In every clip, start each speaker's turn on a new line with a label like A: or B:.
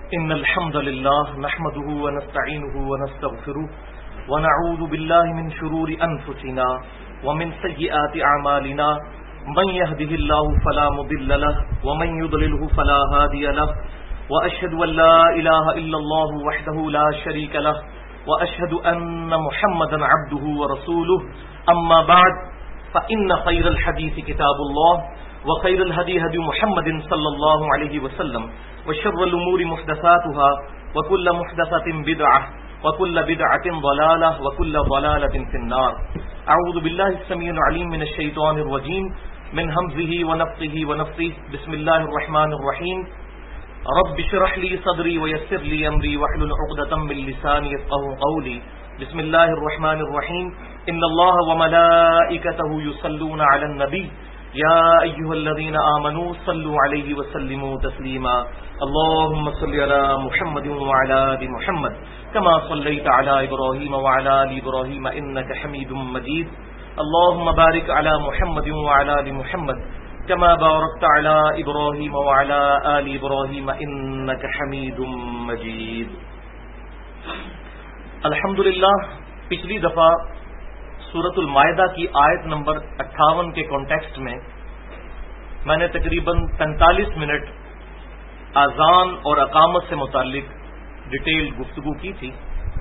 A: إن الحمد لله نحمده ونستعينه ونستغفره ونعوذ بالله من شرور أنفسنا ومن سيئات أعمالنا من يهده الله فلا مضل له ومن يضلله فلا هادي له وأشهد أن لا إله إلا الله وحده لا شريك له وأشهد أن محمدا عبده ورسوله أما بعد فإن خير الحديث كتاب الله وخير الهدي هدي محمد صلى الله عليه وسلم وشر الأمور محدثاتها وكل محدثة بدعة وكل بدعة ضلالة وكل ضلالة في النار. أعوذ بالله السميع العليم من الشيطان الرجيم من همزه ونفخه ونفثه. بسم الله الرحمن الرحيم. رب اشرح لي صدري ويسر لي أمري واحلل عقدة من لساني يفقهوا قولي. بسم الله الرحمن الرحيم. إن الله وملائكته يصلون على النبي يا أيها الذين آمنوا صلوا عليه وسلموا تسليما. اللهم صل على محمد وعلى آل محمد كما صليت على إبراهيم وعلى آل إبراهيم إنك حميد مجيد. اللهم بارك على محمد وعلى آل محمد كما باركت على إبراهيم وعلى آل إبراهيم إنك حميد مجيد. الحمدللہ پچھلی دفعہ سورۃ المائدہ کی آیت نمبر 58 کے کانٹیکسٹ میں نے تقریباً 45 منٹ اذان اور اقامت سے متعلق ڈیٹیل گفتگو کی تھی.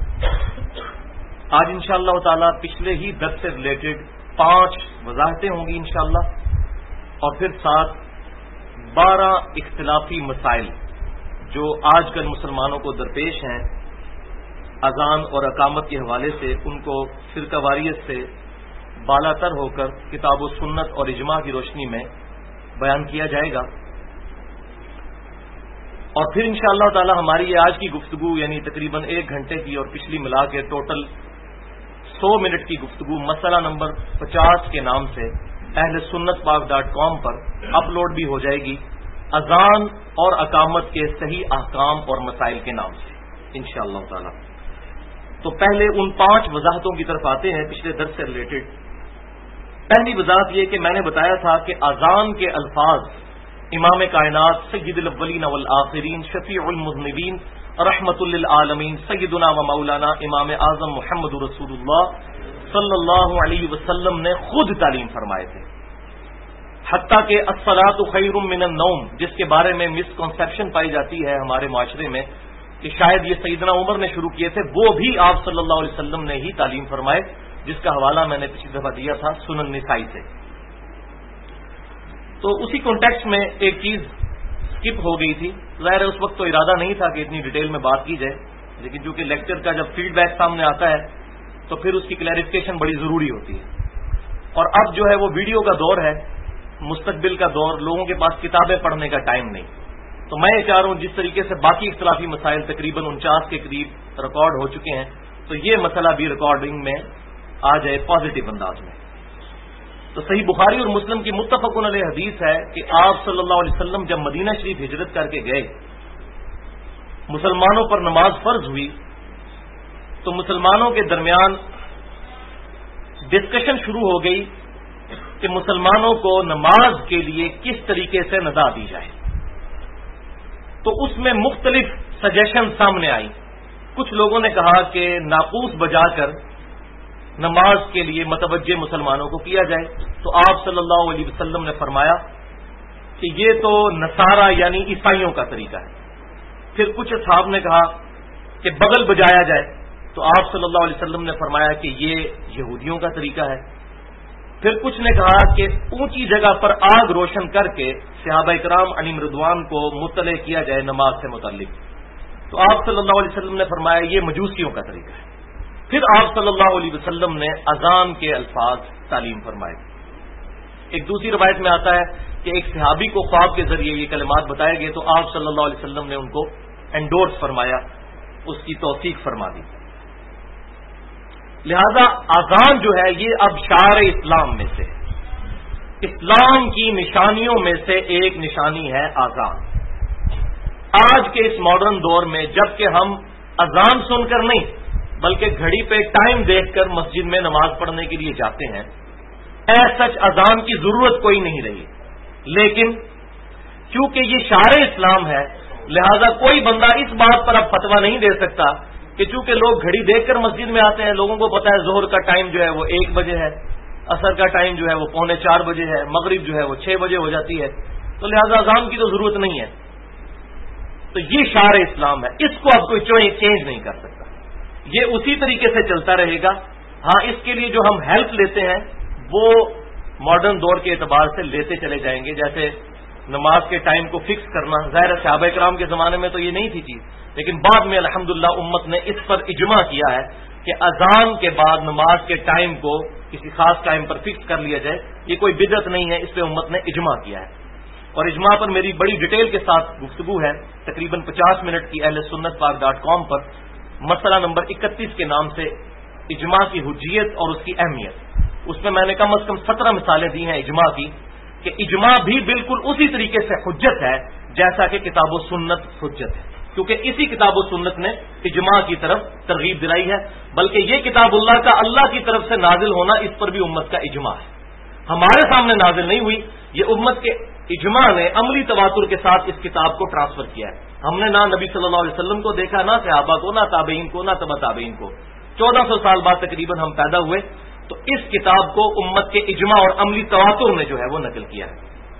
A: آج انشاءاللہ تعالی پچھلے ہی درس سے ریلیٹڈ 5 وضاحتیں ہوں گی انشاءاللہ، اور پھر ساتھ 12 اختلافی مسائل جو آج کل مسلمانوں کو درپیش ہیں اذان اور اقامت کے حوالے سے، ان کو فرقہ واریت سے بالا تر ہو کر کتاب و سنت اور اجماع کی روشنی میں بیان کیا جائے گا. اور پھر انشاءاللہ تعالی ہماری یہ آج کی گفتگو یعنی تقریباً 1 گھنٹے کی اور پچھلی ملا کے ٹوٹل 100 منٹ کی گفتگو مسئلہ نمبر 50 کے نام سے اہل سنت پاک.com پر اپلوڈ بھی ہو جائے گی، اذان اور اقامت کے صحیح احکام اور مسائل کے نام سے انشاءاللہ تعالی. تو پہلے ان 5 وضاحتوں کی طرف آتے ہیں پچھلے درس سے ریلیٹڈ. پہلی وضاحت یہ کہ میں نے بتایا تھا کہ اذان کے الفاظ امام کائنات سید الاولین والآخرین شفیع المذنبین رحمت للعالمین سیدنا و مولانا امام اعظم محمد رسول اللہ صلی اللہ علیہ وسلم نے خود تعلیم فرمائے تھے. حتیٰ کہ الصلاۃ خیر من النوم، جس کے بارے میں مسکنسیپشن پائی جاتی ہے ہمارے معاشرے میں کہ شاید یہ سیدنا عمر نے شروع کیے تھے، وہ بھی آپ صلی اللہ علیہ وسلم نے ہی تعلیم فرمائے، جس کا حوالہ میں نے پچھلی دفعہ دیا تھا سنن نسائی سے. تو اسی کانٹیکسٹ میں ایک چیز اسکپ ہو گئی تھی. ظاہر ہے اس وقت تو ارادہ نہیں تھا کہ اتنی ڈیٹیل میں بات کی جائے، لیکن چونکہ لیکچر کا جب فیڈ بیک سامنے آتا ہے تو پھر اس کی کلیریفیکیشن بڑی ضروری ہوتی ہے. اور اب جو ہے وہ ویڈیو کا دور ہے، مستقبل کا دور، لوگوں کے پاس کتابیں پڑھنے کا ٹائم نہیں. تو میں یہ چاہ رہا ہوں جس طریقے سے باقی اختلافی مسائل تقریباً 49 کے قریب ریکارڈ ہو چکے ہیں، تو یہ مسئلہ بھی ریکارڈنگ میں آ جائے پازیٹو انداز میں. تو صحیح بخاری اور مسلم کی متفق علیہ حدیث ہے کہ آپ صلی اللہ علیہ وسلم جب مدینہ شریف ہجرت کر کے گئے، مسلمانوں پر نماز فرض ہوئی، تو مسلمانوں کے درمیان ڈسکشن شروع ہو گئی کہ مسلمانوں کو نماز کے لیے کس طریقے سے ندا دی جائے. تو اس میں مختلف سجیشن سامنے آئی. کچھ لوگوں نے کہا کہ ناقوس بجا کر نماز کے لیے متوجہ مسلمانوں کو کیا جائے. تو آپ صلی اللہ علیہ وسلم نے فرمایا کہ یہ تو نصارہ یعنی عیسائیوں کا طریقہ ہے. پھر کچھ اصحاب نے کہا کہ بغل بجایا جائے. تو آپ صلی اللہ علیہ وسلم نے فرمایا کہ یہ یہودیوں کا طریقہ ہے. پھر کچھ نے کہا کہ اونچی جگہ پر آگ روشن کر کے صحابہ کرام علیہم رضوان کو مطلع کیا جائے نماز سے متعلق. تو آپ صلی اللہ علیہ وسلم نے فرمایا یہ مجوسیوں کا طریقہ ہے. پھر آپ صلی اللہ علیہ وسلم نے اذان کے الفاظ تعلیم فرمائے. ایک دوسری روایت میں آتا ہے کہ ایک صحابی کو خواب کے ذریعے یہ کلمات بتائے گئے، تو آپ صلی اللہ علیہ وسلم نے ان کو انڈورس فرمایا، اس کی توثیق فرما دی. لہذا اذان جو ہے یہ اب شعائر اسلام میں سے، اسلام کی نشانیوں میں سے ایک نشانی ہے اذان. آج کے اس ماڈرن دور میں جب کہ ہم اذان سن کر نہیں بلکہ گھڑی پہ ٹائم دیکھ کر مسجد میں نماز پڑھنے کے لیے جاتے ہیں، سچ اذان کی ضرورت کوئی نہیں رہی. لیکن کیونکہ یہ شعائر اسلام ہے، لہذا کوئی بندہ اس بات پر اب فتویٰ نہیں دے سکتا کہ چونکہ لوگ گھڑی دیکھ کر مسجد میں آتے ہیں، لوگوں کو پتا ہے ظہر کا ٹائم جو ہے وہ 1 بجے ہے، عصر کا ٹائم جو ہے وہ 3:45 بجے ہے، مغرب جو ہے وہ 6 بجے ہو جاتی ہے، تو لہذا اذان کی تو ضرورت نہیں ہے. تو یہ شعار اسلام ہے، اس کو اب کوئی چینج نہیں کر سکتا، یہ اسی طریقے سے چلتا رہے گا. ہاں اس کے لیے جو ہم ہیلپ لیتے ہیں وہ ماڈرن دور کے اعتبار سے لیتے چلے جائیں گے، جیسے نماز کے ٹائم کو فکس کرنا. ظاہر صحابہ کرام کے زمانے میں تو یہ نہیں تھی چیز، لیکن بعد میں الحمدللہ امت نے اس پر اجماع کیا ہے کہ اذان کے بعد نماز کے ٹائم کو کسی خاص ٹائم پر فکس کر لیا جائے. یہ کوئی بدعت نہیں ہے، اس پہ امت نے اجماع کیا ہے. اور اجماع پر میری بڑی ڈیٹیل کے ساتھ گفتگو ہے، تقریباً 50 منٹ کی اہل سنت پاک.com پر، مسئلہ نمبر 31 کے نام سے اجماع کی حجیت اور اس کی اہمیت. اس میں نے کم از کم 17 مثالیں دی ہیں اجماع کی، کہ اجماع بھی بالکل اسی طریقے سے حجت ہے جیسا کہ کتاب و سنت حجت ہے، کیونکہ اسی کتاب و سنت نے اجماع کی طرف ترغیب دلائی ہے. بلکہ یہ کتاب اللہ کا اللہ کی طرف سے نازل ہونا، اس پر بھی امت کا اجماع ہے. ہمارے سامنے نازل نہیں ہوئی، یہ امت کے اجماع نے عملی تواتر کے ساتھ اس کتاب کو ٹرانسفر کیا ہے. ہم نے نہ نبی صلی اللہ علیہ وسلم کو دیکھا، نہ صحابہ کو، نہ تابعین کو، نہ تبع تابعین کو. 1400 سال بعد تقریباً ہم پیدا ہوئے، تو اس کتاب کو امت کے اجماع اور عملی تواتر نے جو ہے وہ نقل کیا ہے.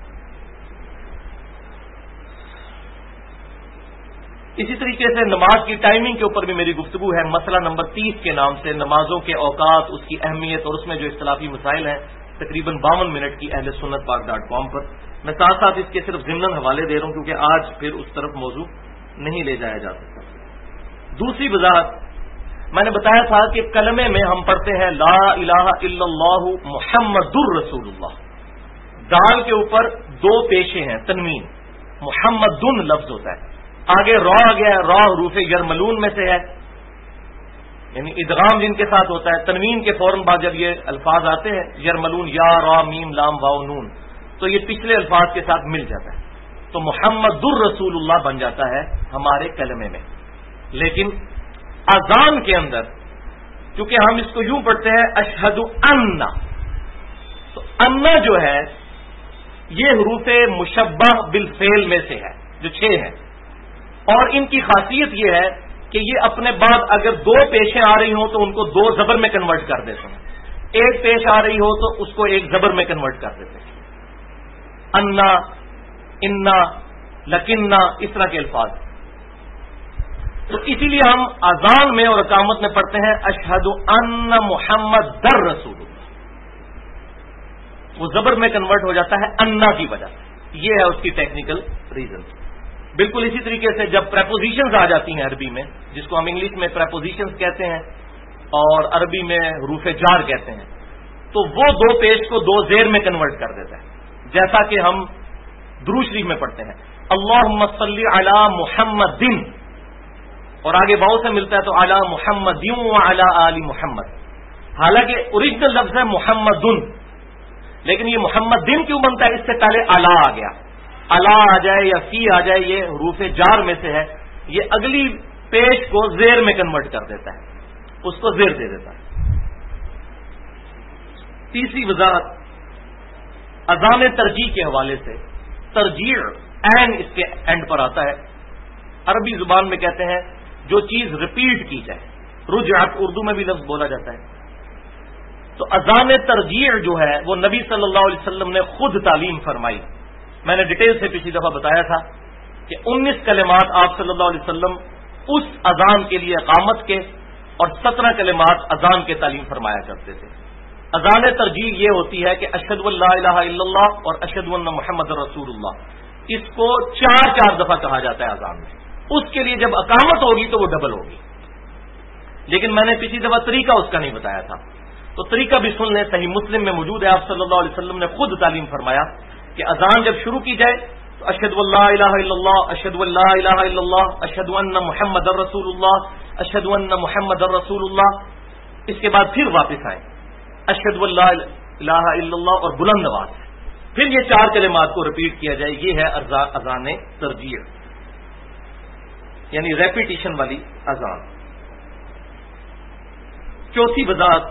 A: اسی طریقے سے نماز کی ٹائمنگ کے اوپر بھی میری گفتگو ہے، مسئلہ نمبر 30 کے نام سے، نمازوں کے اوقات، اس کی اہمیت اور اس میں جو اختلافی مسائل ہیں، تقریباً 52 منٹ کی اہل سنت پاک.com پر. میں ساتھ ساتھ اس کے صرف ضمناً حوالے دے رہا ہوں کیونکہ آج پھر اس طرف موضوع نہیں لے جایا جا سکتا. دوسری وضاحت، میں نے بتایا تھا کہ کلمے میں ہم پڑھتے ہیں لا الہ الا اللہ محمد الرسول اللہ. دال کے اوپر 2 پیشے ہیں، تنوین، محمد لفظ ہوتا ہے، آگے را آ گیا ہے، را حروف یرملون میں سے ہے، یعنی ادغام جن کے ساتھ ہوتا ہے. تنوین کے فوراً بعد جب یہ الفاظ آتے ہیں یرملون، یا را میم لام واو نون، تو یہ پچھلے الفاظ کے ساتھ مل جاتا ہے، تو محمد الرسول اللہ بن جاتا ہے ہمارے کلمے میں. لیکن اذان کے اندر کیونکہ ہم اس کو یوں پڑھتے ہیں اشہد ان، تو ان جو ہے یہ حروف مشبہ بالفعل میں سے ہے جو 6 ہیں، اور ان کی خاصیت یہ ہے کہ یہ اپنے بعد اگر 2 پیشیں آ رہی ہوں تو ان کو 2 زبر میں کنورٹ کر دیتے ہیں، 1 پیش آ رہی ہو تو اس کو 1 زبر میں کنورٹ کر دیتے ہیں. انا، انا، لکننا، اس طرح کے الفاظ. تو اسی لیے ہم اذان میں اور اقامت میں پڑھتے ہیں اشہد ان محمد در رسول اللہ، وہ زبر میں کنورٹ ہو جاتا ہے انا کی وجہ سے. یہ ہے اس کی ٹیکنیکل ریزن. بالکل اسی طریقے سے جب پریپوزیشنز آ جاتی ہیں عربی میں، جس کو ہم انگلش میں پریپوزیشنز کہتے ہیں اور عربی میں حروف جار کہتے ہیں، تو وہ 2 پیش کو 2 زیر میں کنورٹ کر دیتا ہے، جیسا کہ ہم درود شریف میں پڑھتے ہیں اللہم صلی علی محمد، اور آگے واو سے ملتا ہے تو علی محمد و علی آل محمد. حالانکہ اوریجنل لفظ ہے محمد، لیکن یہ محمد دن کیوں بنتا ہے؟ اس سے پہلے الا آ گیا، الا آ جائے یا فی آ جائے، یہ حروف جار میں سے ہے، یہ اگلی پیش کو زیر میں کنورٹ کر دیتا ہے، اس کو زیر دے دیتا ہے. تیسری وضاحت اذان ترجیح کے حوالے سے، ترجیح عین اس کے اینڈ پر آتا ہے. عربی زبان میں کہتے ہیں جو چیز ریپیٹ کی جائے، رجعت اردو میں بھی لفظ بولا جاتا ہے. تو اذان ترجیح جو ہے وہ نبی صلی اللہ علیہ وسلم نے خود تعلیم فرمائی. میں نے ڈیٹیل سے پچھلی دفعہ بتایا تھا کہ 19 کلمات آپ صلی اللہ علیہ وسلم اس اذان کے لیے اقامت کے اور 17 کلمات اذان کے تعلیم فرمایا کرتے تھے. اذان ترجیح یہ ہوتی ہے کہ اشہد ان لا الہ الا اللہ اور اشہد ان محمد رسول اللہ، اس کو 4 دفعہ کہا جاتا ہے اذان میں. اس کے لیے جب اقامت ہوگی تو وہ ڈبل ہوگی. لیکن میں نے پچھلی دفعہ طریقہ اس کا نہیں بتایا تھا، تو طریقہ بھی سن لیں، صحیح مسلم میں موجود ہے. آپ صلی اللہ علیہ وسلم نے خود تعلیم فرمایا کہ اذان جب شروع کی جائے تو اشہد ان لا الہ الا اللہ، اشہد ان لا الہ الا اللہ، اشہد ان محمد رسول اللہ، اشہد ان محمد رسول اللہ. اس کے بعد پھر واپس آئیں اشہد ان لا الہ الا اللہ اور بلند آواز ہے، پھر یہ 4 کلمات کو ریپیٹ کیا جائے. یہ ہے اذان ترجیح، یعنی ریپیٹیشن والی اذان. چوتھی وضاحت،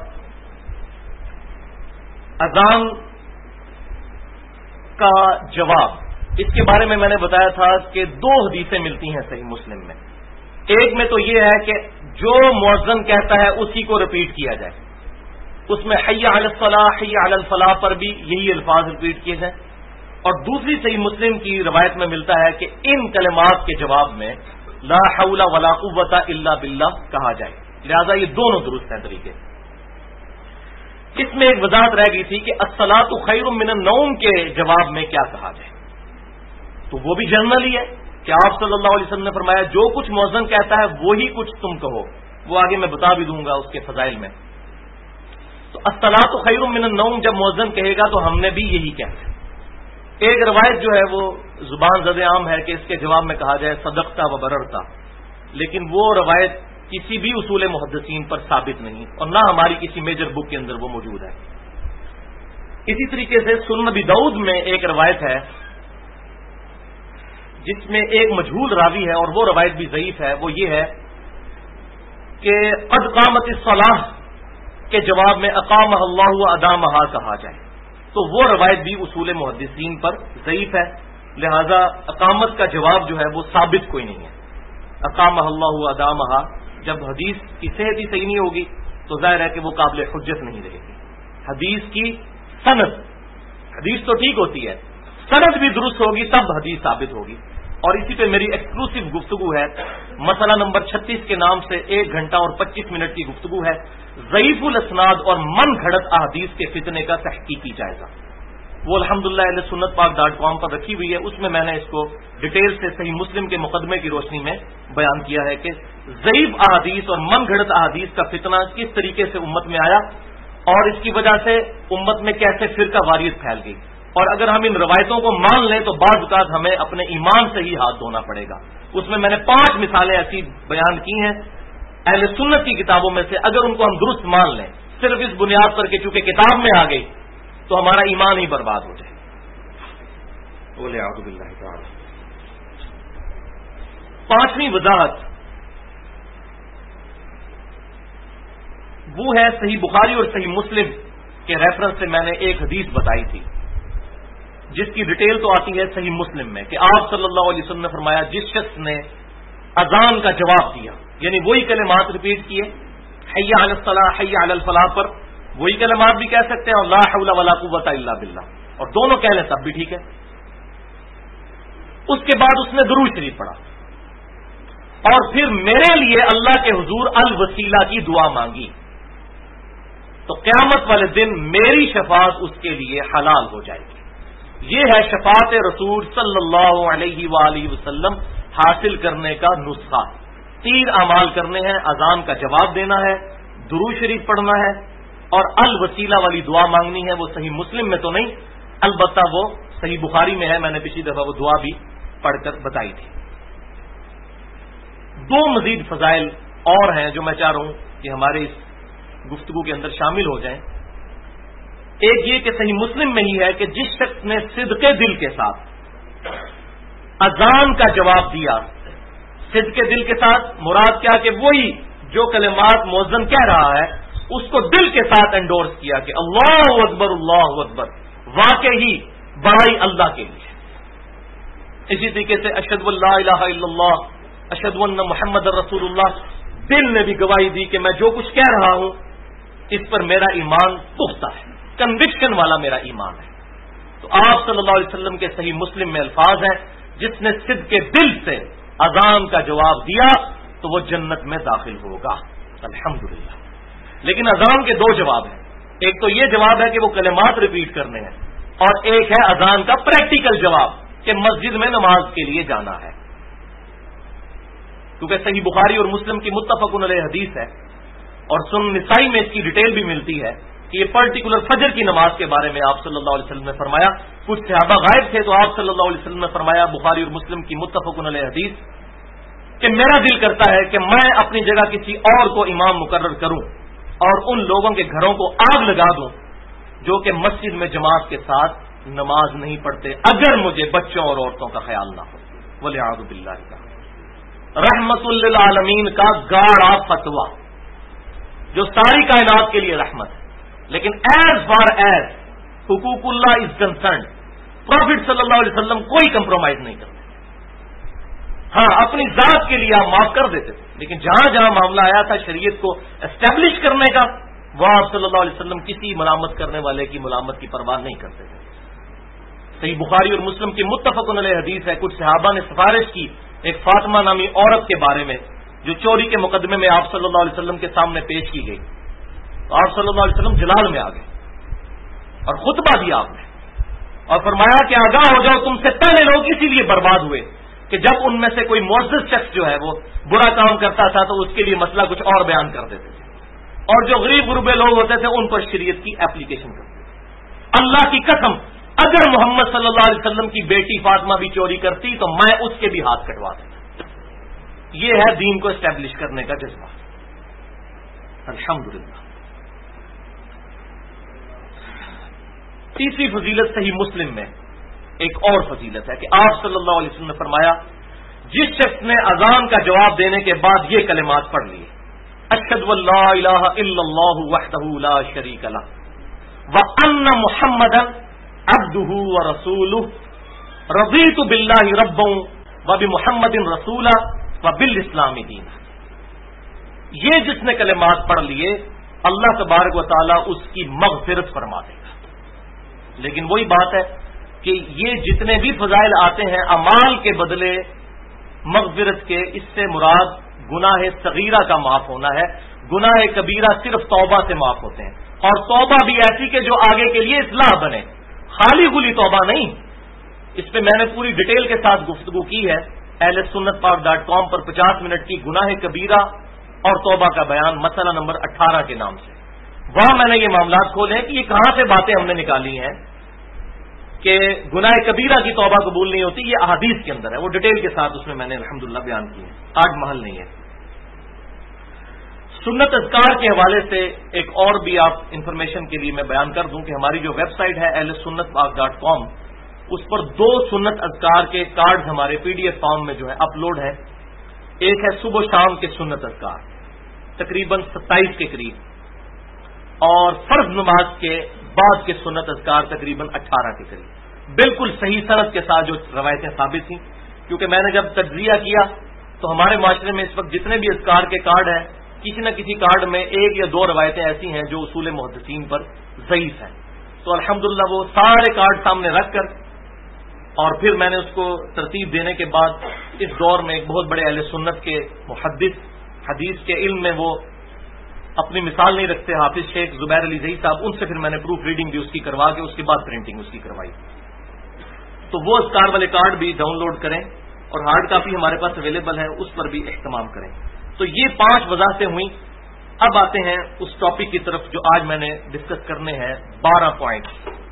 A: اذان کا جواب اس کے بارے میں نے بتایا تھا کہ 2 حدیثیں ملتی ہیں صحیح مسلم میں. ایک میں تو یہ ہے کہ جو مؤذن کہتا ہے اسی کو ریپیٹ کیا جائے. اس میں حی علی الصلاح حی علی الفلاح پر بھی یہی الفاظ ریپیٹ کیے جائیں. اور دوسری صحیح مسلم کی روایت میں ملتا ہے کہ ان کلمات کے جواب میں لا حول ولا قوت الا باللہ کہا جائے. لہذا یہ دونوں درست ہیں طریقے. اس میں ایک وضاحت رہ گئی تھی کہ الصلاۃ خیر من النوم کے جواب میں کیا کہا جائے. تو وہ بھی جنرل ہی ہے کہ آپ صلی اللہ علیہ وسلم نے فرمایا جو کچھ مؤذن کہتا ہے وہی کچھ تم کہو. وہ آگے میں بتا بھی دوں گا اس کے فضائل میں. تو الصلاۃ خیر من النوم جب مؤذن کہے گا تو ہم نے بھی یہی کہنا ہے. ایک روایت جو ہے وہ زبان زد عام ہے کہ اس کے جواب میں کہا جائے صدقتا و بررتا، لیکن وہ روایت کسی بھی اصول محدثین پر ثابت نہیں اور نہ ہماری کسی میجر بک کے اندر وہ موجود ہے. اسی طریقے سے سنن ابی داؤد میں ایک روایت ہے جس میں ایک مجہول راوی ہے اور وہ روایت بھی ضعیف ہے. وہ یہ ہے کہ قد قامت الصلاۃ کے جواب میں اقامہ اللہ و ادامہا کہا جائے. تو وہ روایت بھی اصول محدثین پر ضعیف ہے. لہذا اقامت کا جواب جو ہے وہ ثابت کوئی نہیں ہے. اقامہ اللہ و ادامہا جب حدیث کی صحت ہی صحیح نہیں ہوگی تو ظاہر ہے کہ وہ قابل حجت نہیں رہے گی. حدیث کی سند، حدیث تو ٹھیک ہوتی ہے، سند بھی درست ہوگی تب حدیث ثابت ہوگی. اور اسی پہ میری ایکسکلوسیو گفتگو ہے، مسئلہ نمبر 36 کے نام سے 1 گھنٹہ اور 25 منٹ کی گفتگو ہے، ضعیف الاسناد اور من گھڑت احادیث کے فتنے کا تحقیقی جائزہ. وہ الحمدللہ اہل سنت پاک .com پر رکھی ہوئی ہے. اس میں میں نے اس کو ڈیٹیل سے صحیح مسلم کے مقدمے کی روشنی میں بیان کیا ہے کہ ضعیف احادیث اور من گھڑت احادیث کا فتنہ کس طریقے سے امت میں آیا اور اس کی وجہ سے امت میں کیسے فرقہ واریت پھیل گئی. اور اگر ہم ان روایتوں کو مان لیں تو بعض اوقات ہمیں اپنے ایمان سے ہی ہاتھ دھونا پڑے گا. اس میں میں نے 5 مثالیں ایسی بیان کی ہیں اہل سنت کی کتابوں میں سے. اگر ان کو ہم درست مان لیں صرف اس بنیاد پر کہ چونکہ کتاب میں آ گئی تو ہمارا ایمان ہی برباد ہو جائے. بولے اعوذ باللہ تعالی. 5ویں وضاحت وہ ہے صحیح بخاری اور صحیح مسلم کے ریفرنس سے میں نے ایک حدیث بتائی تھی جس کی ڈیٹیل تو آتی ہے صحیح مسلم میں کہ آپ صلی اللہ علیہ وسلم نے فرمایا جس شخص نے اذان کا جواب دیا یعنی وہی کلمات ریپیٹ کیے حی علی الصلاح حی علی الفلاح پر، وہی کلمات بھی کہہ سکتے ہیں اور لا حول ولا قوت الا باللہ، اور دونوں کہہ لیں تب بھی ٹھیک ہے. اس کے بعد اس نے درود شریف پڑھا اور پھر میرے لیے اللہ کے حضور الوسیلہ کی دعا مانگی تو قیامت والے دن میری شفاعت اس کے لیے حلال ہو جائے گی. یہ ہے شفاعت رسول صلی اللہ علیہ وآلہ وسلم حاصل کرنے کا نسخہ. 3 اعمال کرنے ہیں، اذان کا جواب دینا ہے، درود شریف پڑھنا ہے اور الوسیلہ والی دعا مانگنی ہے. وہ صحیح مسلم میں تو نہیں، البتہ وہ صحیح بخاری میں ہے. میں نے پچھلی دفعہ وہ دعا بھی پڑھ کر بتائی تھی. 2 مزید فضائل اور ہیں جو میں چاہ رہا ہوں کہ ہمارے اس گفتگو کے اندر شامل ہو جائیں. ایک یہ کہ صحیح مسلم میں ہی ہے کہ جس شخص نے صدق دل کے ساتھ اذان کا جواب دیا، صدق دل کے ساتھ مراد کیا کہ وہی جو کلمات مؤذن کہہ رہا ہے اس کو دل کے ساتھ انڈورس کیا کہ اللہ اکبر واقعی بڑائی اللہ کے لیے. اسی طریقے سے اشہد ان لا الہ الا اللہ اشہد ان محمد رسول اللہ، دل نے بھی گواہی دی کہ میں جو کچھ کہہ رہا ہوں اس پر میرا ایمان پختہ ہے، کنوکشن والا میرا ایمان ہے. تو آپ صلی اللہ علیہ وسلم کے صحیح مسلم میں الفاظ ہیں جس نے صدق کے دل سے اذان کا جواب دیا تو وہ جنت میں داخل ہوگا الحمدللہ. لیکن اذان کے 2 جواب ہیں. ایک تو یہ جواب ہے کہ وہ کلمات ریپیٹ کرنے ہیں اور ایک ہے اذان کا پریکٹیکل جواب کہ مسجد میں نماز کے لیے جانا ہے. کیونکہ صحیح بخاری اور مسلم کی متفق علیہ حدیث ہے اور سنن نسائی میں اس کی ڈیٹیل بھی ملتی ہے کہ یہ پرٹیکولر فجر کی نماز کے بارے میں آپ صلی اللہ علیہ وسلم نے فرمایا. کچھ صحابہ غائب تھے تو آپ صلی اللہ علیہ وسلم نے فرمایا بخاری اور مسلم کی متفق علیہ حدیث کہ میرا دل کرتا ہے کہ میں اپنی جگہ کسی اور کو امام مقرر کروں اور ان لوگوں کے گھروں کو آگ لگا دوں جو کہ مسجد میں جماعت کے ساتھ نماز نہیں پڑھتے اگر مجھے بچوں اور عورتوں کا خیال نہ ہو. وَلِعَاذُ بِاللَّهِ کا رحمت للعالمین کا گاڑا فتویٰ جو ساری کائنات کے لیے رحمت ہے، لیکن ایز فار ایز حقوق اللہ از کنسرنڈ پروفٹ صلی اللہ علیہ وسلم کوئی کمپرومائز نہیں کرتے. ہاں اپنی ذات کے لیے آپ معاف کر دیتے تھے، لیکن جہاں جہاں معاملہ آیا تھا شریعت کو اسٹیبلش کرنے کا، وہ آپ صلی اللہ علیہ وسلم کسی ملامت کرنے والے کی ملامت کی پرواہ نہیں کرتے تھے. صحیح بخاری اور مسلم کی متفق علیہ حدیث ہے، کچھ صحابہ نے سفارش کی ایک فاطمہ نامی عورت کے بارے میں جو چوری کے مقدمے میں آپ صلی اللہ علیہ وسلم کے سامنے پیش کی گئی. تو آپ صلی اللہ علیہ وسلم جلال میں آ گئے اور خطبہ دیا آپ نے اور فرمایا کہ آگاہ ہو جاؤ، تم سے پہلے لوگ اسی لیے برباد ہوئے کہ جب ان میں سے کوئی معزز شخص جو ہے وہ برا کام کرتا تھا تو اس کے لیے مسئلہ کچھ اور بیان کر دیتے تھے، اور جو غریب غربے لوگ ہوتے تھے ان پر شریعت کی اپلیکیشن کرتے تھے. اللہ کی قسم اگر محمد صلی اللہ علیہ وسلم کی بیٹی فاطمہ بھی چوری کرتی تو میں اس کے بھی ہاتھ کٹوا دیتا. یہ ہے دین کو اسٹیبلش کرنے کا جذبہ. الحمدللہ. تیسری فضیلت صحیح مسلم میں ایک اور فضیلت ہے کہ آپ صلی اللہ علیہ وسلم نے فرمایا جس شخص نے اذان کا جواب دینے کے بعد یہ کلمات پڑھ لیے اشہد ان لا الہ الا اللہ وحدہ لا شریک لہ وان محمدا عبدہ ورسولہ رضیت باللہ ربا وبمحمد رسولا وبالاسلام دینا. یہ جس نے کلمات پڑھ لیے اللہ تبارک و تعالی اس کی مغفرت فرما دے گا. لیکن وہی بات ہے کہ یہ جتنے بھی فضائل آتے ہیں اعمال کے بدلے مغفرت کے، اس سے مراد گناہ صغیرہ کا معاف ہونا ہے. گناہ کبیرہ صرف توبہ سے معاف ہوتے ہیں، اور توبہ بھی ایسی کہ جو آگے کے لیے اصلاح بنے، خالی گلی توبہ نہیں. اس پہ میں نے پوری ڈیٹیل کے ساتھ گفتگو کی ہے ahlsunnatpark.com پر 50 منٹ کی گناہ کبیرہ اور توبہ کا بیان مسئلہ نمبر 18 کے نام سے. وہاں میں نے یہ معاملات کھولے ہیں کہ یہ کہاں سے باتیں ہم نے نکالی ہیں کہ گناہ کبیرہ کی توبہ قبول نہیں ہوتی. یہ احادیث کے اندر ہے، وہ ڈیٹیل کے ساتھ اس میں نے الحمدللہ بیان کی ہے، آج محل نہیں ہے. سنت اذکار کے حوالے سے ایک اور بھی آپ انفارمیشن کے لیے میں بیان کر دوں کہ ہماری جو ویب سائٹ ہے ahlsunnatpark.com اس پر 2 سنت اذکار کے کارڈ ہمارے PDF فارم میں جو ہے اپلوڈ ہے. ایک ہے صبح و شام کے سنت اذکار تقریباً 27 کے قریب، اور فرض نماز کے بعد کے سنت اذکار تقریباً 18 کے قریب، بالکل صحیح سند کے ساتھ جو روایتیں ثابت تھیں. کیونکہ میں نے جب تجزیہ کیا تو ہمارے معاشرے میں اس وقت جتنے بھی اذکار کے کارڈ ہیں کسی نہ کسی کارڈ میں 1 یا 2 روایتیں ایسی ہیں جو اصول محدثین پر ضعیف ہیں. تو الحمدللہ وہ سارے کارڈ سامنے رکھ کر اور پھر میں نے اس کو ترتیب دینے کے بعد اس دور میں ایک بہت بڑے اہل سنت کے محدث حدیث کے علم میں وہ اپنی مثال نہیں رکھتے، حافظ شیخ زبیر علی زئی صاحب، ان سے پھر میں نے پروف ریڈنگ بھی اس کی کروا کے اس کے بعد پرنٹنگ اس کی کروائی. تو وہ اذکار والے کارڈ بھی ڈاؤن لوڈ کریں اور ہارڈ کاپی ہمارے پاس اویلیبل ہے، اس پر بھی اہتمام کریں. تو یہ 5 وضاحتیں ہوئیں. اب آتے ہیں اس ٹاپک کی طرف جو آج میں نے ڈسکس کرنے ہیں. 12 پوائنٹس.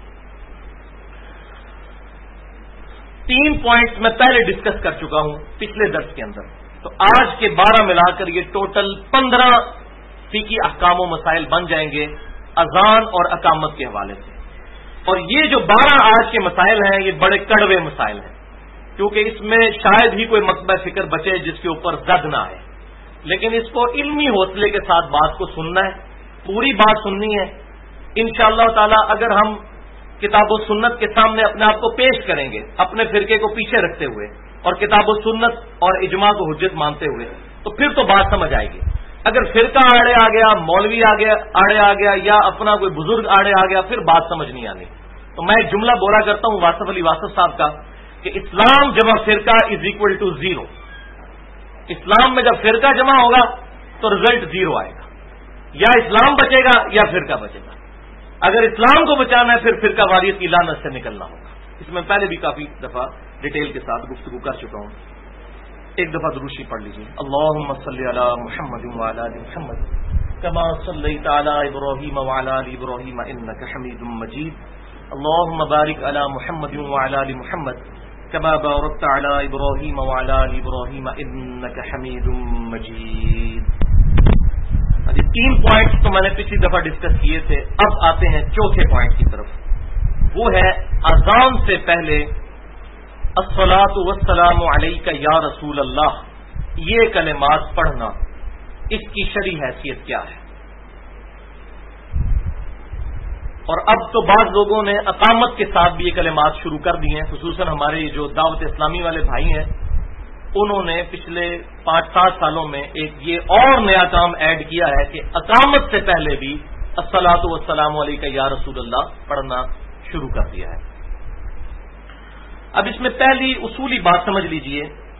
A: 3 پوائنٹس میں پہلے ڈسکس کر چکا ہوں پچھلے درس کے اندر، تو آج کے 12 ملا کر یہ ٹوٹل 15 فقہی احکام و مسائل بن جائیں گے اذان اور اقامت کے حوالے سے. اور یہ جو 12 آج کے مسائل ہیں یہ بڑے کڑوے مسائل ہیں، کیونکہ اس میں شاید ہی کوئی مکتبہ فکر بچے جس کے اوپر زد نہ آئے. لیکن اس کو علمی حوصلے کے ساتھ بات کو سننا ہے، پوری بات سننی ہے. انشاءاللہ تعالی اگر ہم کتاب و سنت کے سامنے اپنے آپ کو پیش کریں گے اپنے فرقے کو پیچھے رکھتے ہوئے اور کتاب و سنت اور اجماع کو حجت مانتے ہوئے، تو پھر تو بات سمجھ آئے گی. اگر فرقہ آڑے آ گیا، مولوی آڑے آ گیا یا اپنا کوئی بزرگ آڑے آ گیا، پھر بات سمجھ نہیں آنی. تو میں ایک جملہ بولا کرتا ہوں واصف علی واصف صاحب کا کہ اسلام جمع فرقہ از اکول ٹو 0. اسلام میں جب فرقہ جمع ہوگا تو رزلٹ 0 آئے گا. یا اسلام بچے گا یا فرقہ بچے گا. اگر اسلام کو بچانا ہے پھر فرقہ واریت کی لعنت سے نکلنا ہوگا. اس میں پہلے بھی کافی دفعہ ڈیٹیل کے ساتھ گفتگو کر چکا ہوں. ایک دفعہ دروشی پڑھ لیجیے. اللہم صلی علی محمد وعلی آل محمد کما صلیت علی ابراہیم وعلی آل ابراہیم انک حمید مجید. اللہم بارک علی محمد وعلی آل محمد کما بارکت علی ابراہیم وعلی آل ابراہیم انک حمید مجید. 3 پوائنٹس تو میں نے پچھلی دفعہ ڈسکس کیے تھے. اب آتے ہیں چوتھے پوائنٹ کی طرف، وہ ہے اذان سے پہلے الصلاۃ والسلام علیک یا رسول اللہ، یہ کلمات پڑھنا، اس کی شرعی حیثیت کیا ہے؟ اور اب تو بعض لوگوں نے اقامت کے ساتھ بھی یہ کلمات شروع کر دی ہیں، خصوصاً ہمارے جو دعوت اسلامی والے بھائی ہیں انہوں نے پچھلے 5-7 سالوں میں ایک یہ اور نیا کام ایڈ کیا ہے کہ اقامت سے پہلے بھی الصلاۃ والسلام علیک یا رسول اللہ پڑھنا شروع کر دیا ہے۔ اب اس میں پہلی اصولی بات سمجھ لیجئے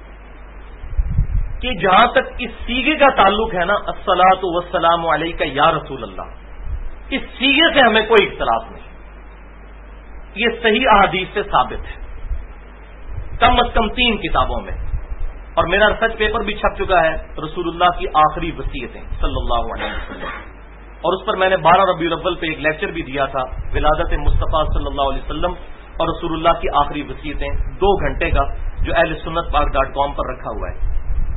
A: کہ جہاں تک اس سیغے کا تعلق ہے نا، الصلاۃ والسلام علیک یا رسول اللہ، اس سیغے سے ہمیں کوئی اختلاف نہیں، یہ صحیح احادیث سے ثابت ہے، کم از کم 3 کتابوں میں، اور میرا ریسرچ پیپر بھی چھپ چکا ہے رسول اللہ کی آخری وصیتیں صلی اللہ علیہ وسلم، اور اس پر میں نے 12 ربیع الاول پہ ایک لیکچر بھی دیا تھا، ولادت مصطفیٰ صلی اللہ علیہ وسلم اور رسول اللہ کی آخری وصیتیں، 2 گھنٹے کا، جو اہل سنت پاک.com پر رکھا ہوا ہے۔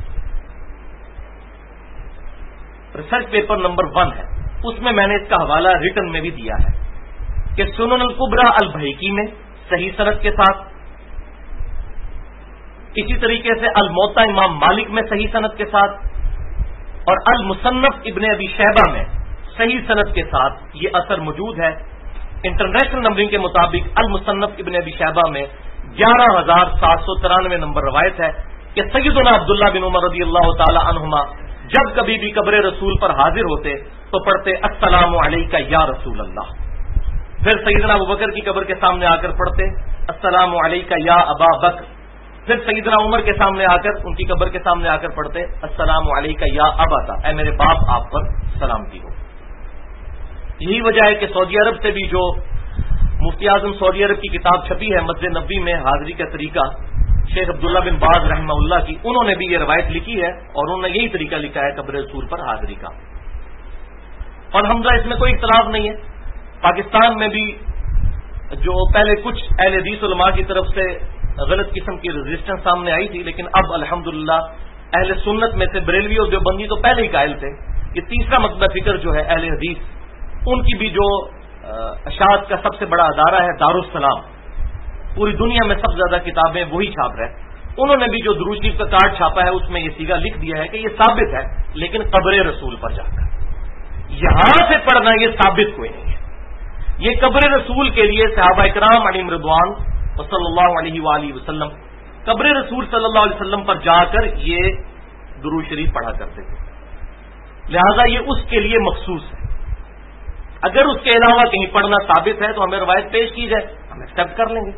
A: ریسرچ پیپر نمبر 1 ہے، اس میں نے اس کا حوالہ ریٹن میں بھی دیا ہے کہ سنن الکبری البیہقی میں صحیح سند کے ساتھ، اسی طریقے سے الموطا امام مالک میں صحیح سند کے ساتھ، اور المصنف ابن ابی شیبہ میں صحیح سند کے ساتھ یہ اثر موجود ہے۔ انٹرنیشنل نمبرنگ کے مطابق المصنف ابن ابی شیبہ میں 11,793 نمبر روایت ہے کہ سیدنا عبداللہ بن عمر رضی اللہ تعالی عنہما جب کبھی بھی قبر رسول پر حاضر ہوتے تو پڑھتے السلام علیک یا رسول اللہ، پھر سیدنا ابوبکر کی قبر کے سامنے آ کر پڑھتے السلام علیک یا ابا بکر، پھر سیدنا عمر کے سامنے آ کر ان کی قبر کے سامنے آ کر پڑھتے السلام علیک یا ابا، اے میرے باپ آپ پر سلامتی ہو۔ یہی وجہ ہے کہ سعودی عرب سے بھی جو مفتی اعظم سعودی عرب کی کتاب چھپی ہے مسجد نبوی میں حاضری کا طریقہ، شیخ عبداللہ بن باز رحمہ اللہ کی، انہوں نے بھی یہ روایت لکھی ہے اور انہوں نے یہی طریقہ لکھا ہے قبر رسول پر حاضری کا، اور حمزہ اس میں کوئی اختلاف نہیں ہے۔ پاکستان میں بھی جو پہلے کچھ اہل حدیث علماء کی طرف سے غلط قسم کی رزسٹنس سامنے آئی تھی، لیکن اب الحمدللہ اہل سنت میں سے بریلوی اور دیوبندی تو پہلے ہی قائل تھے، یہ تیسرا مکتبہ فکر جو ہے اہل حدیث، ان کی بھی جو اشاعت کا سب سے بڑا ادارہ ہے دارالسلام، پوری دنیا میں سب سے زیادہ کتابیں وہی چھاپ رہے ہیں، انہوں نے بھی جو درود شریف کا کارڈ چھاپا ہے اس میں یہ سیگا لکھ دیا ہے کہ یہ ثابت ہے، لیکن قبر رسول پر جا کر یہاں سے پڑھنا یہ ثابت کوئی نہیں ہے۔ یہ قبر رسول کے لیے صحابہ کرام علیہم رضوان صلی اللہ علیہ وآلہ وسلم قبر رسول صلی اللہ علیہ وسلم پر جا کر یہ درود شریف پڑھا کرتے تھے، لہذا یہ اس کے لیے مخصوص ہے۔ اگر اس کے علاوہ کہیں پڑھنا ثابت ہے تو ہمیں روایت پیش کی جائے، ہم ایکسپٹ کر لیں گے۔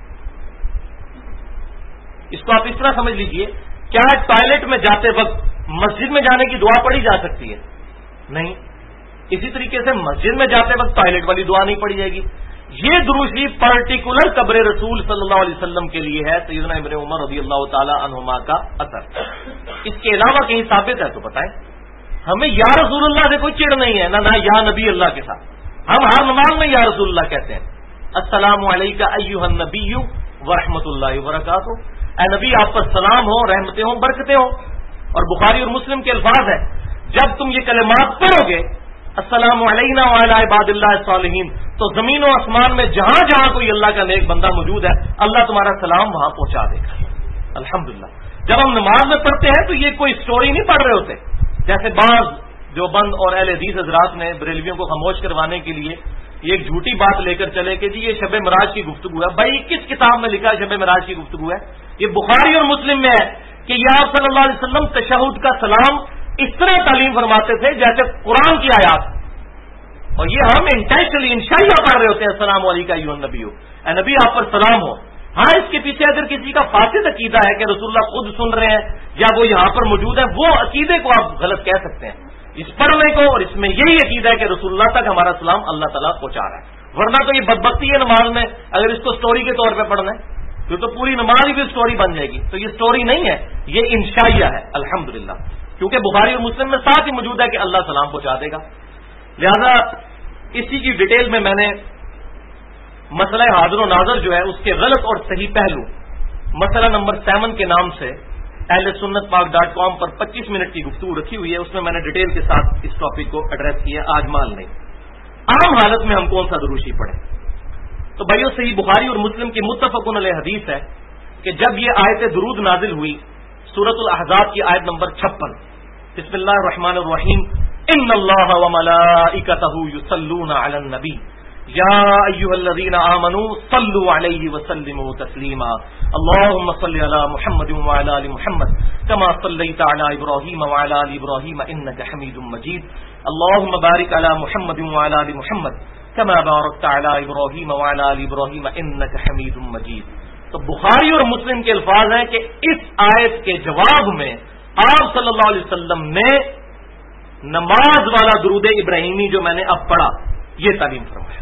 A: اس کو آپ اس طرح سمجھ لیجئے، کیا ٹوائلٹ میں جاتے وقت مسجد میں جانے کی دعا پڑھی جا سکتی ہے؟ نہیں۔ اسی طریقے سے مسجد میں جاتے وقت ٹوائلٹ والی دعا نہیں پڑھی جائے گی۔ یہ درود شریف پرٹیکولر قبر رسول صلی اللہ علیہ وسلم کے لیے ہے، سیدنا ابن عمر رضی اللہ تعالی عنہما کا اثر۔ اس کے علاوہ کہیں ثابت ہے تو بتائیں۔ ہمیں یا رسول اللہ سے کوئی چڑ نہیں ہے، نہ یا نبی اللہ کے ساتھ، ہم ہر نماز میں یا رسول اللہ کہتے ہیں، السلام علیک ایھا النبی ورحمۃ اللہ وبرکاتہ، اے نبی آپ پر سلام ہو، رحمتیں ہوں، برکتیں ہوں۔ اور بخاری اور مسلم کے الفاظ ہیں، جب تم یہ کلمات پڑھو گے السلام علینا وعلی عباد اللہ الصالحین، تو زمین و آسمان میں جہاں جہاں کوئی اللہ کا نیک بندہ موجود ہے اللہ تمہارا سلام وہاں پہنچا دے گا۔ الحمدللہ جب ہم نماز میں پڑھتے ہیں تو یہ کوئی سٹوری نہیں پڑھ رہے ہوتے، جیسے بعض جو بند اور اہل حدیث حضرات نے بریلویوں کو خاموش کروانے کے لیے یہ ایک جھوٹی بات لے کر چلے کہ جی یہ شب معراج کی گفتگو ہے۔ بھائی کس کتاب میں لکھا ہے شب معراج کی گفتگو ہے؟ یہ بخاری اور مسلم میں ہے کہ یا صلی اللہ علیہ وسلم تشہد کا سلام اس طرح تعلیم فرماتے تھے جیسے قرآن کی آیات، اور یہ ہم انٹینشنلی انشائیہ پڑھ رہے ہوتے ہیں السلام علیکم ایھا النبی، اے نبی آپ پر سلام ہو۔ ہاں اس کے پیچھے اگر کسی کا فاسد عقیدہ ہے کہ رسول اللہ خود سن رہے ہیں یا وہ یہاں پر موجود ہے، وہ عقیدے کو آپ غلط کہہ سکتے ہیں، اس پڑھنے کو اور اس میں یہی عقیدہ ہے کہ رسول اللہ تک ہمارا سلام اللہ تعالیٰ پہنچا رہا ہے، ورنہ تو یہ بدبختی ہے نماز میں اگر اس کو سٹوری کے طور پہ پڑھنا ہے تو پوری نماز ہی بھی سٹوری بن جائے گی، تو یہ سٹوری نہیں ہے، یہ انشائیہ ہے الحمدللہ، کیونکہ بخاری اور مسلم میں ساتھ ہی موجود ہے کہ اللہ سلام پہنچا دے گا۔ لہذا اسی کی ڈیٹیل میں نے مسئلہ حاضر و ناظر جو ہے اس کے غلط اور صحیح پہلو مسئلہ نمبر 7 کے نام سے اہل سنت پاک.com پر 25 منٹ کی گفتگو رکھی ہوئی ہے، اس میں نے ڈیٹیل کے ساتھ اس ٹاپک کو ایڈریس کیا، آج مال نہیں۔ عام حالت میں ہم کون سا درود شریف پڑھیں؟ تو بھائیو صحیح بخاری اور مسلم کی متفقن علیہ حدیث ہے کہ جب یہ آیت درود نازل ہوئی سورۃ الاحزاب کی آیت نمبر 56، بسم اللہ الرحمن الرحیم ان اللہ وملائکتہ یصلون علی النبی، یا ایھا الذین آمنوا صلوا علیہ وسلموا تسلیما اللهم صل علی محمد وعلی آل محمد کما صلیت علی ابراہیم وعلی آل ابراہیم انک حمید مجید اللهم بارک علی محمد وعلی آل محمد کما بارکت علی ابراہیم وعلی آل ابراہیم انک حمید مجید. تو بخاری اور مسلم کے الفاظ ہیں کہ اس آیت کے جواب میں آپ صلی اللہ علیہ وسلم نے نماز والا درود ابراہیمی جو میں نے اب پڑھا یہ تعلیم فرمایا.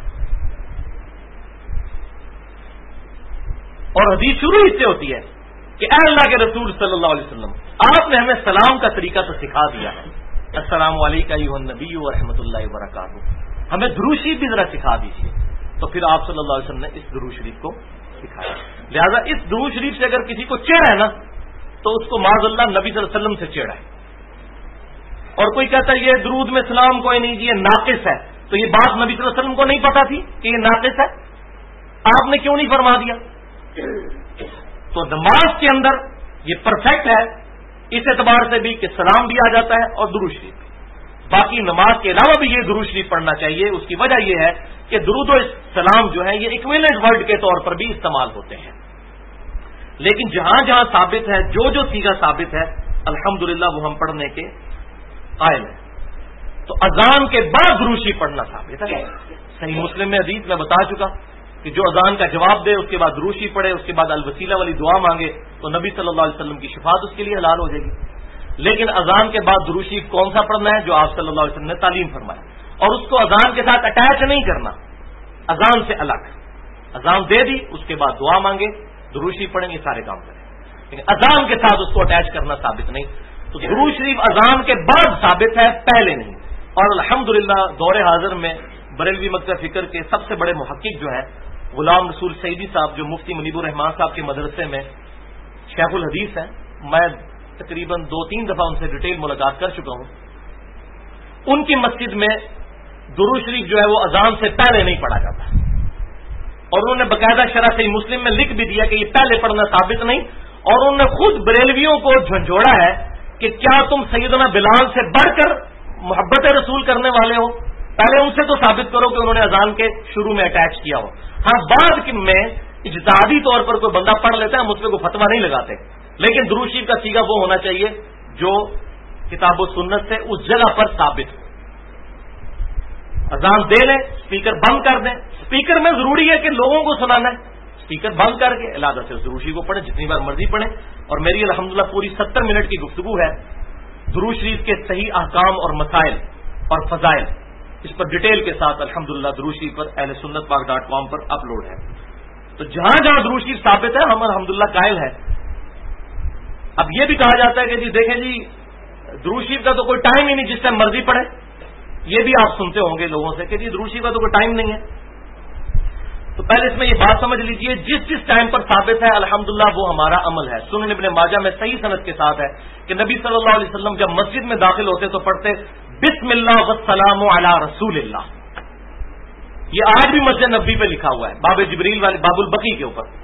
A: اور حدیث شروع اس سے ہوتی ہے کہ اے اللہ کے رسول صلی اللہ علیہ وسلم آپ نے ہمیں سلام کا طریقہ تو سکھا دیا ہے, السلام علیکم ایھا النبی ورحمۃ اللہ وبرکاتہ, ہمیں درود شریف بھی ذرا سکھا دیجیے. تو پھر آپ صلی اللہ علیہ وسلم نے اس درود شریف کو سکھایا. لہذا اس درود شریف سے اگر کسی کو چڑ ہے نا تو اس کو معاذ اللہ نبی صلی اللہ علیہ وسلم سے چڑ ہے. اور کوئی کہتا ہے یہ درود میں سلام کوئی نہیں جی یہ ناقص ہے, تو یہ بات نبی صلی اللہ علیہ وسلم کو نہیں پتا تھی کہ یہ ناقص ہے, آپ نے کیوں نہیں فرما دیا؟ تو نماز کے اندر یہ پرفیکٹ ہے اس اعتبار سے بھی کہ سلام بھی آ جاتا ہے اور درود شریف. باقی نماز کے علاوہ بھی یہ درود شریف پڑھنا چاہیے. اس کی وجہ یہ ہے کہ درود و سلام جو ہے یہ ایکویلنٹ ورڈ کے طور پر بھی استعمال ہوتے ہیں, لیکن جہاں جہاں ثابت ہے جو صیغہ ثابت ہے الحمدللہ وہ ہم پڑھنے کے قائل ہیں. تو اذان کے بعد درود شریف پڑھنا ثابت ہے. صحیح مسلم میں حدیث میں بتا چکا کہ جو اذان کا جواب دے اس کے بعد درود شریف پڑھے, اس کے بعد الوسیلہ والی دعا مانگے تو نبی صلی اللہ علیہ وسلم کی شفاعت اس کے لیے حلال ہو جائے گی. لیکن اذان کے بعد درود شریف کون سا پڑھنا ہے جو آپ صلی اللہ علیہ وسلم نے تعلیم فرمایا, اور اس کو اذان کے ساتھ اٹیچ نہیں کرنا, اذان سے الگ. اذان دے دی اس کے بعد دعا مانگے درود شریف پڑھیں گے سارے کام کریں, لیکن اذان کے ساتھ اس کو اٹیچ کرنا ثابت نہیں. تو درود شریف اذان کے بعد ثابت ہے پہلے نہیں. اور الحمدللہ دور حاضر میں بریلوی مکتب فکر کے سب سے بڑے محقق جو ہیں غلام رسول سعیدی صاحب جو مفتی منیب الرحمان صاحب کے مدرسے میں شیخ الحدیث ہیں, میں تقریباً 2-3 دفعہ ان سے ڈیٹیل ملاقات کر چکا ہوں. ان کی مسجد میں درود شریف جو ہے وہ اذان سے پہلے نہیں پڑھا جاتا, اور انہوں نے باقاعدہ شرح صحیح مسلم میں لکھ بھی دیا کہ یہ پہلے پڑھنا ثابت نہیں. اور انہوں نے خود بریلویوں کو جھنجھوڑا ہے کہ کیا تم سیدنا بلال سے بڑھ کر محبت رسول کرنے والے ہو, پہلے ان سے تو ثابت کرو کہ انہوں نے اذان کے شروع میں اٹیچ کیا ہو. ہاں بعد میں اجتہادی طور پر کوئی بندہ پڑھ لیتا ہے, ہم اس پہ کوئی فتویٰ نہیں لگاتے, لیکن درود شریف کا صیغہ وہ ہونا چاہیے جو کتاب و سنت سے اس جگہ پر ثابت ہو. اذان دے لیں, اسپیکر بند کر دیں. اسپیکر میں ضروری ہے کہ لوگوں کو سنانا ہے, اسپیکر بند کر کے علیحدہ سے درود شریف کو پڑھیں, جتنی بار مرضی پڑھیں. اور میری الحمدللہ پوری 70 منٹ کی گفتگو ہے درود شریف کے صحیح احکام اور مسائل اور فضائل, اس پر ڈیٹیل کے ساتھ الحمدللہ درود شریف پر اہل سنت پاک.com پر اپلوڈ ہے. تو جہاں جہاں درود شریف ثابت ہے ہم الحمدللہ قائل ہیں. اب یہ بھی کہا جاتا ہے کہ جی دیکھیں جی درود شریف کا تو کوئی ٹائم ہی نہیں جس ٹائم مرضی پڑھے, یہ بھی آپ سنتے ہوں گے لوگوں سے کہ جی درود شریف کا تو کوئی ٹائم نہیں ہے. تو پہلے اس میں یہ بات سمجھ لیجئے جس ٹائم پر ثابت ہے الحمدللہ وہ ہمارا عمل ہے. سنن ابن ماجہ میں صحیح سند کے ساتھ ہے کہ نبی صلی اللہ علیہ وسلم جب مسجد میں داخل ہوتے تو پڑھتے بسم اللہ والسلام علی رسول اللہ. یہ آج بھی مسجد نبوی پہ لکھا ہوا ہے باب جبریل والے باب البقی کے اوپر,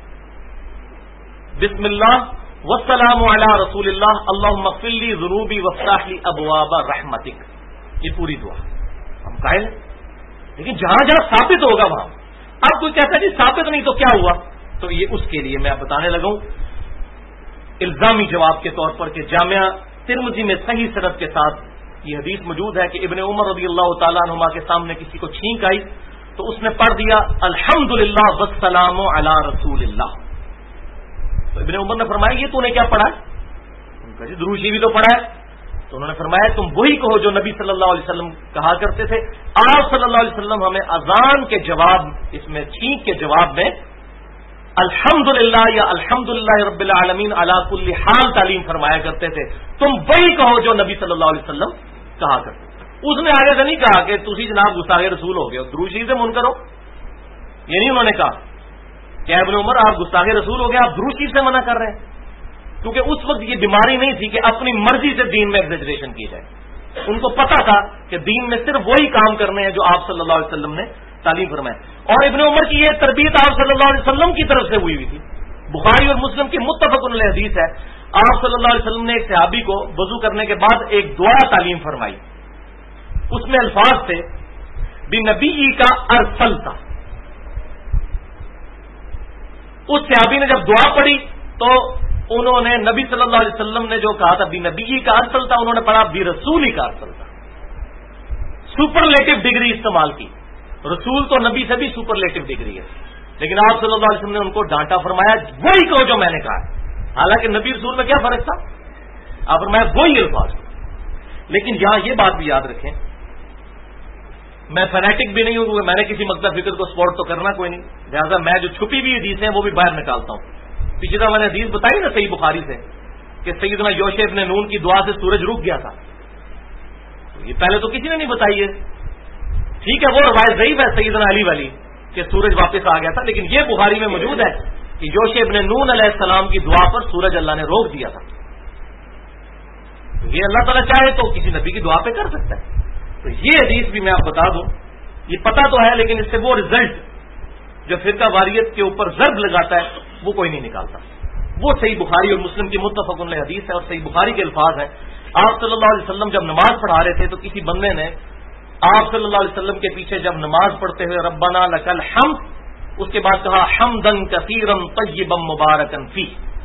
A: بسم اللہ والسلام علی رسول اللہ اللہم اغفر لی ذنوبی وافتح لی ابواب رحمتک. یہ پوری دعا ہم قائل ہیں, لیکن جہاں جہاں ثابت ہوگا وہاں. اب کوئی کہتا ہے جی ثابت نہیں تو کیا ہوا, تو یہ اس کے لیے میں بتانے لگا ہوں الزامی جواب کے طور پر کہ جامعہ ترمذی میں صحیح سند کے ساتھ یہ حدیث موجود ہے کہ ابن عمر رضی اللہ تعالیٰ عنہما کے سامنے کسی کو چھینک آئی تو اس نے پڑھ دیا الحمدللہ والسلام علی رسول اللہ. تو ابن عمر نے فرمایا یہ تو نے کیا پڑھا ہے؟ جی درود شریف بھی تو پڑھا ہے. تو انہوں نے فرمایا تم وہی کہو جو نبی صلی اللہ علیہ وسلم کہا کرتے تھے. آپ صلی اللہ علیہ وسلم ہمیں اذان کے جواب اس میں چھینک کے جواب میں الحمدللہ یا الحمدللہ رب العالمین علی کل حال تعلیم فرمایا کرتے تھے. تم وہی کہو جو نبی صلی اللہ علیہ وسلم کہا کرتے. اس نے آگے سے نہیں کہا کہ تسی جناب گستاخ رسول ہو گئے درود شریف سے منکر ہو, یہ نہیں انہوں نے کہا کہ ابن عمر آپ گستاخ رسول ہو گئے, آپ درود شریف سے منع کر رہے ہیں. کیونکہ اس وقت یہ بیماری نہیں تھی کہ اپنی مرضی سے دین میں ایگزیجریشن کی جائے. ان کو پتا تھا کہ دین میں صرف وہی کام کرنے ہیں جو آپ صلی اللہ علیہ وسلم نے تعلیم فرمایا. اور ابن عمر کی یہ تربیت آپ صلی اللہ علیہ وسلم کی طرف سے ہوئی تھی. بخاری اور مسلم کی متفق علیہ حدیث ہے, آپ صلی اللہ علیہ وسلم نے ایک صحابی کو وضو کرنے کے بعد ایک دعا تعلیم فرمائی. اس میں الفاظ تھے بنبی کا ارسلتا, اس صحابی نے جب دعا پڑھی تو انہوں نے نبی صلی اللہ علیہ وسلم نے جو کہا تھا بھی نبی کا ارسل تھا، انہوں نے پڑھا بھی رسول کا ارسل تھا، سپرلیٹو ڈگری استعمال کی. رسول تو نبی سے بھی سپرلیٹو ڈگری ہے، لیکن آپ صلی اللہ علیہ وسلم نے ان کو ڈانٹا، فرمایا وہی کہو جو میں نے کہا. حالانکہ نبی رسول میں کیا فرق تھا؟ آپ فرمایا وہی الفاظ. لیکن یہاں یہ بات بھی یاد رکھیں، میں فینیٹک بھی نہیں ہوں، میں نے کسی مقصد فکر کو سپورٹ تو کرنا کوئی نہیں، لہٰذا میں جو چھپی ہوئی حدیثیں ہیں وہ بھی باہر نکالتا ہوں. پچھلی دفعہ میں نے حدیث بتائی نا صحیح بخاری سے کہ سیدنا یوشع ابن نون کی دعا سے سورج رک گیا تھا. یہ پہلے تو کسی نے نہیں بتائی ہے. ٹھیک ہے وہ روایت ضعیف ہے سیدنا علی والی کہ سورج واپس آ گیا تھا، لیکن یہ بخاری میں موجود ہے کہ یوشع ابن نون علیہ السلام کی دعا پر سورج اللہ نے روک دیا تھا. تو یہ اللہ تعالیٰ چاہے تو کسی نبی کی دعا پہ کر سکتا ہے. تو یہ حدیث بھی میں آپ بتا دوں، یہ پتہ تو ہے لیکن اس سے وہ رزلٹ جو فرقہ واریت کے اوپر ضرب لگاتا ہے وہ کوئی نہیں نکالتا. وہ صحیح بخاری اور مسلم کی متفق علیہ حدیث ہے اور صحیح بخاری کے الفاظ ہیں. آپ صلی اللہ علیہ وسلم جب نماز پڑھا رہے تھے تو کسی بندے نے آپ صلی اللہ علیہ وسلم کے پیچھے جب نماز پڑھتے ہوئے ربنا لکل حمد اس کے بعد کہا حمدن کثیرا طیبا مبارکا فی.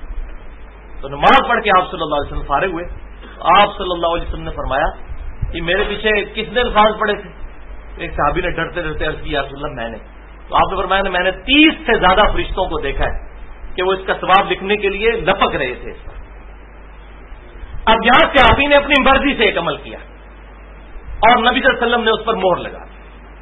A: تو نماز پڑھ کے آپ صلی اللہ علیہ وسلم فارغ ہوئے. آپ صلی اللہ علیہ وسلم نے فرمایا کہ میرے پیچھے کس نے الفاظ پڑھے تھے؟ ایک صحابی نے ڈرتے ڈرتے عرض کی یا رسول اللہ میں نے. تو آپ نے فرمایا میں نے 30 سے زیادہ فرشتوں کو دیکھا ہے کہ وہ اس کا ثواب لکھنے کے لیے لپک رہے تھے اس پر. اب یہاں صحابی نے اپنی مرضی سے ایک عمل کیا اور نبی صلی اللہ علیہ وسلم نے اس پر مہر لگا دی.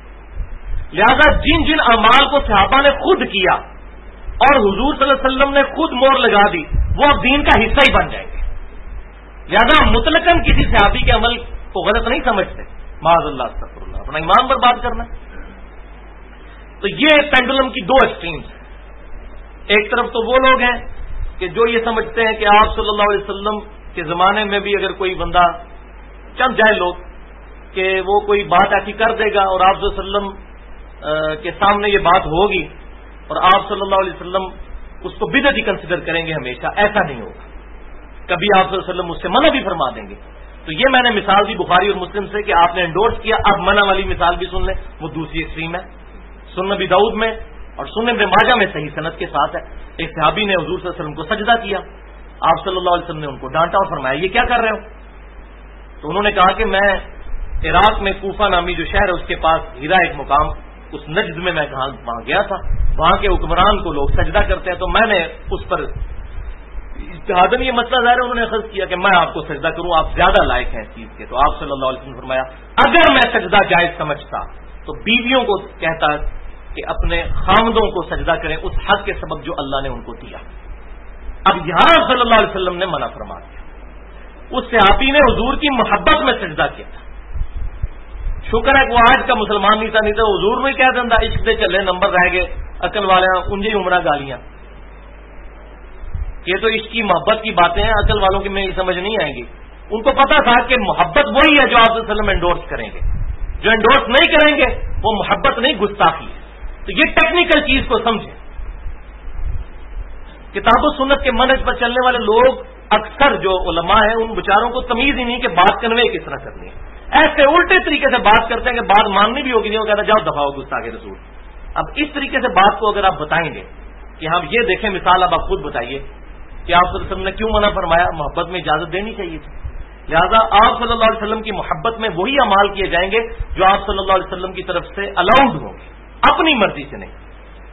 A: لہذا جن جن اعمال کو صحابہ نے خود کیا اور حضور صلی اللہ علیہ وسلم نے خود مہر لگا دی وہ اب دین کا حصہ ہی بن جائیں گے. لہذا مطلقاً کسی صحابی کے عمل کو غلط نہیں سمجھتے. معاذ اللہ استغفر اللہ، اپنا ایمان برباد کرنا. تو یہ پینڈولم کی دو ایکسٹریمز ہیں. ایک طرف تو وہ لوگ ہیں کہ جو یہ سمجھتے ہیں کہ آپ صلی اللہ علیہ وسلم کے زمانے میں بھی اگر کوئی بندہ چند جائے لوگ کہ وہ کوئی بات ایسی کر دے گا اور آپ صلی اللہ علیہ وسلم کے سامنے یہ بات ہوگی اور آپ صلی اللہ علیہ وسلم اس کو بدعت ہی کنسیڈر کریں گے ہمیشہ. ایسا نہیں ہوگا. کبھی آپ صلی اللہ علیہ وسلم اس سے منع بھی فرما دیں گے. تو یہ میں نے مثال دی بخاری اور مسلم سے کہ آپ نے انڈورس کیا. اب منع والی مثال بھی سن لیں، وہ دوسری ایکسٹریم ہے. سنن نبی داؤد میں اور سنن ابن ماجہ میں صحیح سند کے ساتھ ہے. ایک صحابی نے حضور صلی اللہ علیہ وسلم کو سجدہ کیا. آپ صلی اللہ علیہ وسلم نے ان کو ڈانٹا اور فرمایا یہ کیا کر رہے ہو؟ تو انہوں نے کہا کہ میں عراق میں کوفہ نامی جو شہر ہے اس کے پاس ہیرا ایک مقام اس نجد میں وہاں گیا تھا. وہاں کے حکمران کو لوگ سجدہ کرتے ہیں تو میں نے اس پر اجتہاداً یہ مسئلہ ظاہر ہے انہوں نے خرچ کیا کہ میں آپ کو سجدہ کروں، آپ زیادہ لائق ہیں اس چیز کے. تو آپ صلی اللہ علیہ وسلم نے فرمایا اگر میں سجدہ جائز سمجھتا تو بیویوں کو کہتا کہ اپنے خامدوں کو سجدہ کریں اس حق کے سبب جو اللہ نے ان کو دیا. اب یہاں صلی اللہ علیہ وسلم نے منع فرما دیا. اس صحابی نے حضور کی محبت میں سجدہ کیا تھا. شکر ہے کہ وہ آج کا مسلمان نہیں تھا حضور میں کہہ دینا عشق دے چلے نمبر رہ گئے عقل والے انجی عمرہ گالیاں. یہ تو عشق کی محبت کی باتیں ہیں، عقل والوں کی میں سمجھ نہیں آئیں گی. ان کو پتا تھا کہ محبت وہی ہے جو آپ صلی اللہ علیہ وسلم انڈورس کریں گے، جو انڈورس نہیں کریں گے وہ محبت نہیں گستاخی ہے. تو یہ ٹیکنیکل چیز کو سمجھیں. کتاب و سنت کے منہج پر چلنے والے لوگ اکثر جو علماء ہیں ان بیچاروں کو تمیز ہی نہیں کہ بات کنوے کس طرح کرنی ہے. ایسے الٹے طریقے سے بات کرتے ہیں کہ بات ماننی بھی ہوگی نہیں، وہ کہتا جاؤ دفاع ہو گستاخ رسول. اب اس طریقے سے بات کو اگر آپ بتائیں گے کہ ہم یہ دیکھیں مثال اب آپ خود بتائیے کہ آپ صلی اللہ علیہ وسلم نے کیوں منع فرمایا؟ محبت میں اجازت دینی چاہیے تھی. لہذا آپ صلی اللہ علیہ وسلم کی محبت میں وہی اعمال کیے جائیں گے جو آپ صلی اللہ علیہ وسلم کی طرف سے الاؤڈ ہوں گے، اپنی مرضی سے نہیں.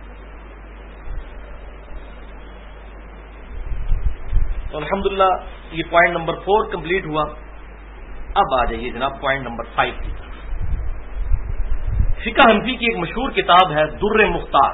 A: تو الحمدللہ یہ پوائنٹ نمبر 4 کمپلیٹ ہوا. اب آ جائیے جناب پوائنٹ نمبر 5 کی. فقہ حنفی کی ایک مشہور کتاب ہے در مختار.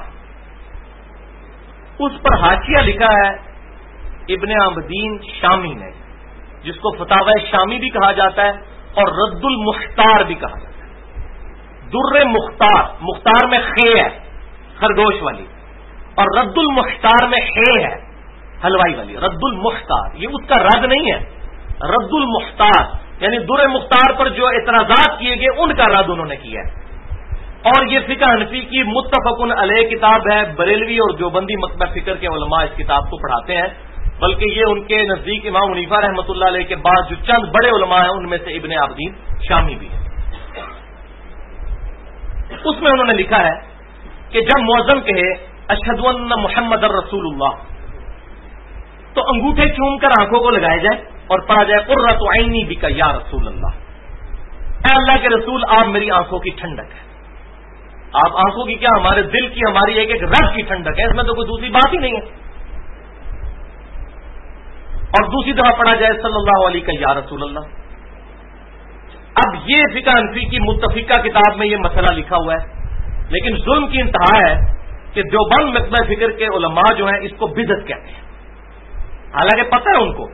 A: اس پر حاشیہ لکھا ہے ابن عابدین شامی نے، جس کو فتاوی شامی بھی کہا جاتا ہے اور رد المختار بھی کہا جاتا ہے. در مختار، مختار میں خے ہے خرگوش والی، اور رد المختار میں خے ہے حلوائی والی. رد المختار یہ اس کا رد نہیں ہے، رد المختار یعنی در مختار پر جو اعتراضات کیے گئے ان کا رد انہوں نے کیا ہے. اور یہ فقہ حنفی کی متفق علیہ کتاب ہے. بریلوی اور دیوبندی مکتبہ فکر کے علماء اس کتاب کو پڑھاتے ہیں، بلکہ یہ ان کے نزدیک امام حنیفہ رحمۃ اللہ علیہ کے بعد جو چند بڑے علماء ہیں ان میں سے ابن عابدین شامی بھی ہے. اس میں انہوں نے لکھا ہے کہ جب مؤذن کہے اشہد ان محمد رسول اللہ، تو انگوٹھے چوم کر آنکھوں کو لگائے جائے اور پڑھا جائے قرۃ عینی بک یا رسول اللہ، اے اللہ کے رسول آپ میری آنکھوں کی ٹھنڈک ہے۔ آپ آنکھوں کی کیا، ہمارے دل کی، ہماری ایک ایک رگ کی ٹھنڈک ہے، اس میں تو کوئی دوسری بات ہی نہیں ہے۔ اور دوسری دفعہ پڑھا جائے صلی اللہ علیہ یا رسول اللہ۔ اب یہ فقہ حنفی کی متفقہ کتاب میں یہ مسئلہ لکھا ہوا ہے، لیکن ظلم کی انتہا ہے کہ دیوبند مکتبہ فکر کے علماء جو ہیں اس کو بدعت کہتے ہیں، حالانکہ پتہ ہے ان کو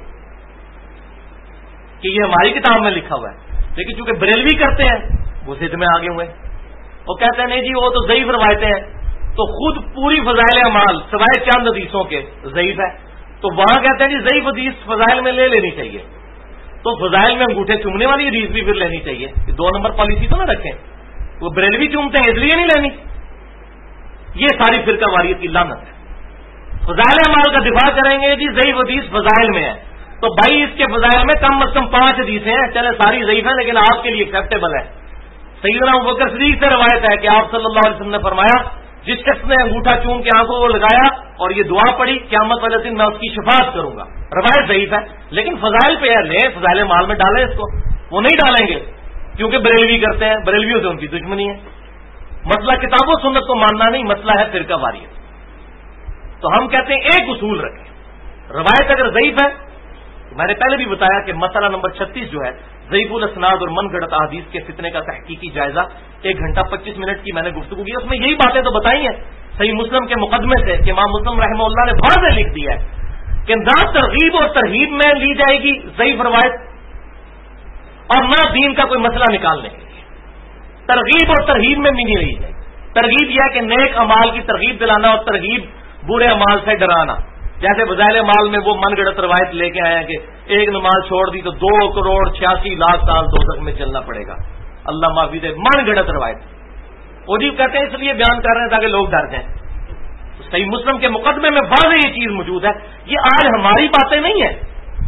A: کہ یہ ہماری کتاب میں لکھا ہوا ہے، لیکن چونکہ بریلوی کرتے ہیں وہ ضد میں آگے ہوئے، وہ کہتے ہیں نہیں جی وہ تو ضعیف روایتیں ہیں، تو خود پوری فضائل اعمال سوائے چند حدیثوں کے ضعیف ہے، تو وہاں کہتے ہیں جی ضعیف حدیث فضائل میں لے لینی چاہیے، تو فضائل میں انگوٹھے چومنے والی حدیث بھی پھر لینی چاہیے، یہ 2 نمبر پالیسی تو نہ رکھیں، وہ بریلوی چومتے ہیں اس لیے نہیں لینی۔ یہ ساری فرقہ واریت کی لعنت ہے۔ فضائل اعمال کا دفاع کریں گے جی ضعیف حدیث فضائل میں ہے، تو بھائی اس کے فضائل میں کم از کم 5 حدیثیں ہیں، چلے ساری ضعیف ہیں لیکن آپ کے لیے ایکسیپٹیبل ہے۔ سیدنا ابوبکر صدیق سے روایت ہے کہ آپ صلی اللہ علیہ وسلم نے فرمایا جس شخص نے انگوٹھا چوم کے آنکھوں کو لگایا اور یہ دعا پڑھی قیامت والے دن میں اس کی شفاعت کروں گا، روایت ضعیف ہے لیکن فضائل پہ ہے، لیں فضائل مال میں ڈالیں اس کو، وہ نہیں ڈالیں گے کیونکہ بریلوی کرتے ہیں، بریلویوں سے ان کی دشمنی ہے۔ مسئلہ کتاب و سنت کو ماننا نہیں، مسئلہ ہے فرقہ واریت۔ تو ہم کہتے ہیں ایک اصول رکھیں، روایت اگر ضعیف ہے، میں نے پہلے بھی بتایا کہ مسئلہ نمبر 36 جو ہے ضعیف الاسناد اور من گھڑت احادیث کے فتنے کا تحقیقی جائزہ، 1 گھنٹہ 25 منٹ کی میں نے گفتگو کی، اس میں یہی باتیں تو بتائی ہیں صحیح مسلم کے مقدمے سے کہ امام مسلم رحمہ اللہ نے واضح لکھ دیا ہے کہ نہ ترغیب اور ترہیب میں لی جائے گی ضعیف روایت اور نہ دین کا کوئی مسئلہ نکالنے کے لیے، ترغیب اور ترہیب میں بھی نہیں لی جائے گی۔ ترغیب یہ ہے کہ نیک امال کی ترغیب دلانا اور ترغیب برے امال سے ڈرانا، جیسے فضائل مال میں وہ من گھڑت روایت لے کے آئے ہیں کہ ایک نماز چھوڑ دی تو 2,86,00,000 سال دوزخ میں چلنا پڑے گا، اللہ معافی دے، من گھڑت روایت وہ جی کہتے ہیں اس لیے بیان کر رہے ہیں تاکہ لوگ ڈر جائیں۔ تو صحیح مسلم کے مقدمے میں واضح یہ چیز موجود ہے، یہ آج ہماری باتیں نہیں ہیں،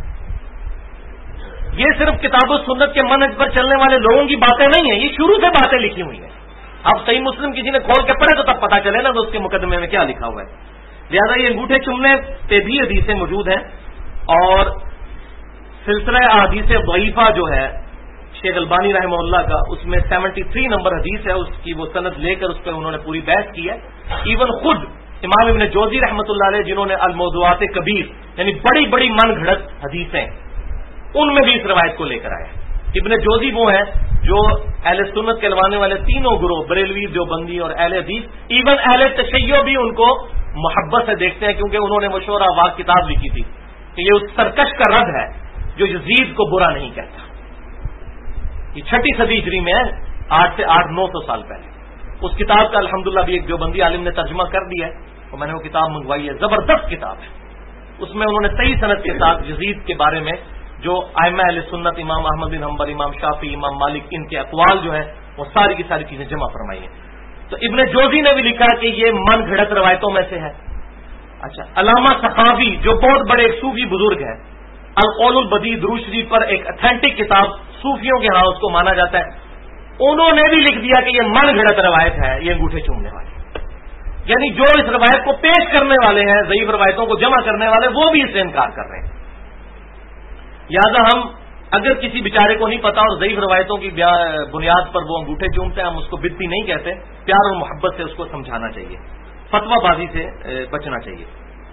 A: یہ صرف کتاب و سنت کے منہج پر چلنے والے لوگوں کی باتیں نہیں ہیں، یہ شروع سے باتیں لکھی ہوئی ہیں۔ اب صحیح مسلم کسی نے کھول کے پڑھے تو تب پتا چلے نا تو اس کے مقدمے میں کیا لکھا ہوا ہے۔ لہٰذا یہ انگوٹھے چومنے پہ بھی حدیثیں موجود ہیں، اور سلسلہ احادیث ضعیفہ جو ہے شیخ البانی رحمہ اللہ کا، اس میں 73 نمبر حدیث ہے، اس کی وہ سند لے کر اس پہ انہوں نے پوری بحث کی ہے۔ ایون خود امام ابن جوزی رحمۃ اللہ علیہ جنہوں نے الموضوعات کبیر یعنی بڑی بڑی من گھڑت حدیثیں، ان میں بھی اس روایت کو لے کر آئے۔ ابن جوزی وہ ہیں جو اہل سنت کہلوانے والے تینوں گروہ بریلوی، دیوبندی اور اہل حدیث، ایون اہل تشیع بھی ان کو محبت سے دیکھتے ہیں، کیونکہ انہوں نے مشورہ واق کتاب لکھی تھی کہ یہ اس سرکش کا رد ہے جو یزید کو برا نہیں کہتا۔ یہ 6 صدی ہجری میں ہے، 8 سے 900 سال پہلے۔ اس کتاب کا الحمدللہ بھی ایک دیوبندی عالم نے ترجمہ کر دیا ہے، اور میں نے وہ کتاب منگوائی ہے، زبردست کتاب ہے۔ اس میں انہوں نے صحیح سند کے ساتھ یزید کے بارے میں جو ائمہ اہل سنت امام احمد بن حنبل، امام شافعی، امام مالک، ان کے اقوال جو ہیں وہ ساری کی ساری چیزیں جمع فرمائی ہیں۔ تو ابن جوزی نے بھی لکھا کہ یہ من گھڑت روایتوں میں سے ہے۔ اچھا، علامہ سخاوی جو بہت بڑے ایک صوفی بزرگ ہیں، القول البدیع درود شریف پر ایک اتھینٹک کتاب صوفیوں کے ہاں اس کو مانا جاتا ہے، انہوں نے بھی لکھ دیا کہ یہ من گھڑت روایت ہے، یہ انگوٹھے چومنے والی، یعنی جو اس روایت کو پیش کرنے والے ہیں، ضعیف روایتوں کو جمع کرنے والے، وہ بھی اس سے انکار کر رہے ہیں۔ لہٰذا ہم اگر کسی بیچارے کو نہیں پتا اور ضعیف روایتوں کی بنیاد پر وہ انگوٹھے چومتے ہیں، ہم اس کو بدعتی نہیں کہتے، پیار اور محبت سے اس کو سمجھانا چاہیے، فتویٰ بازی سے بچنا چاہیے۔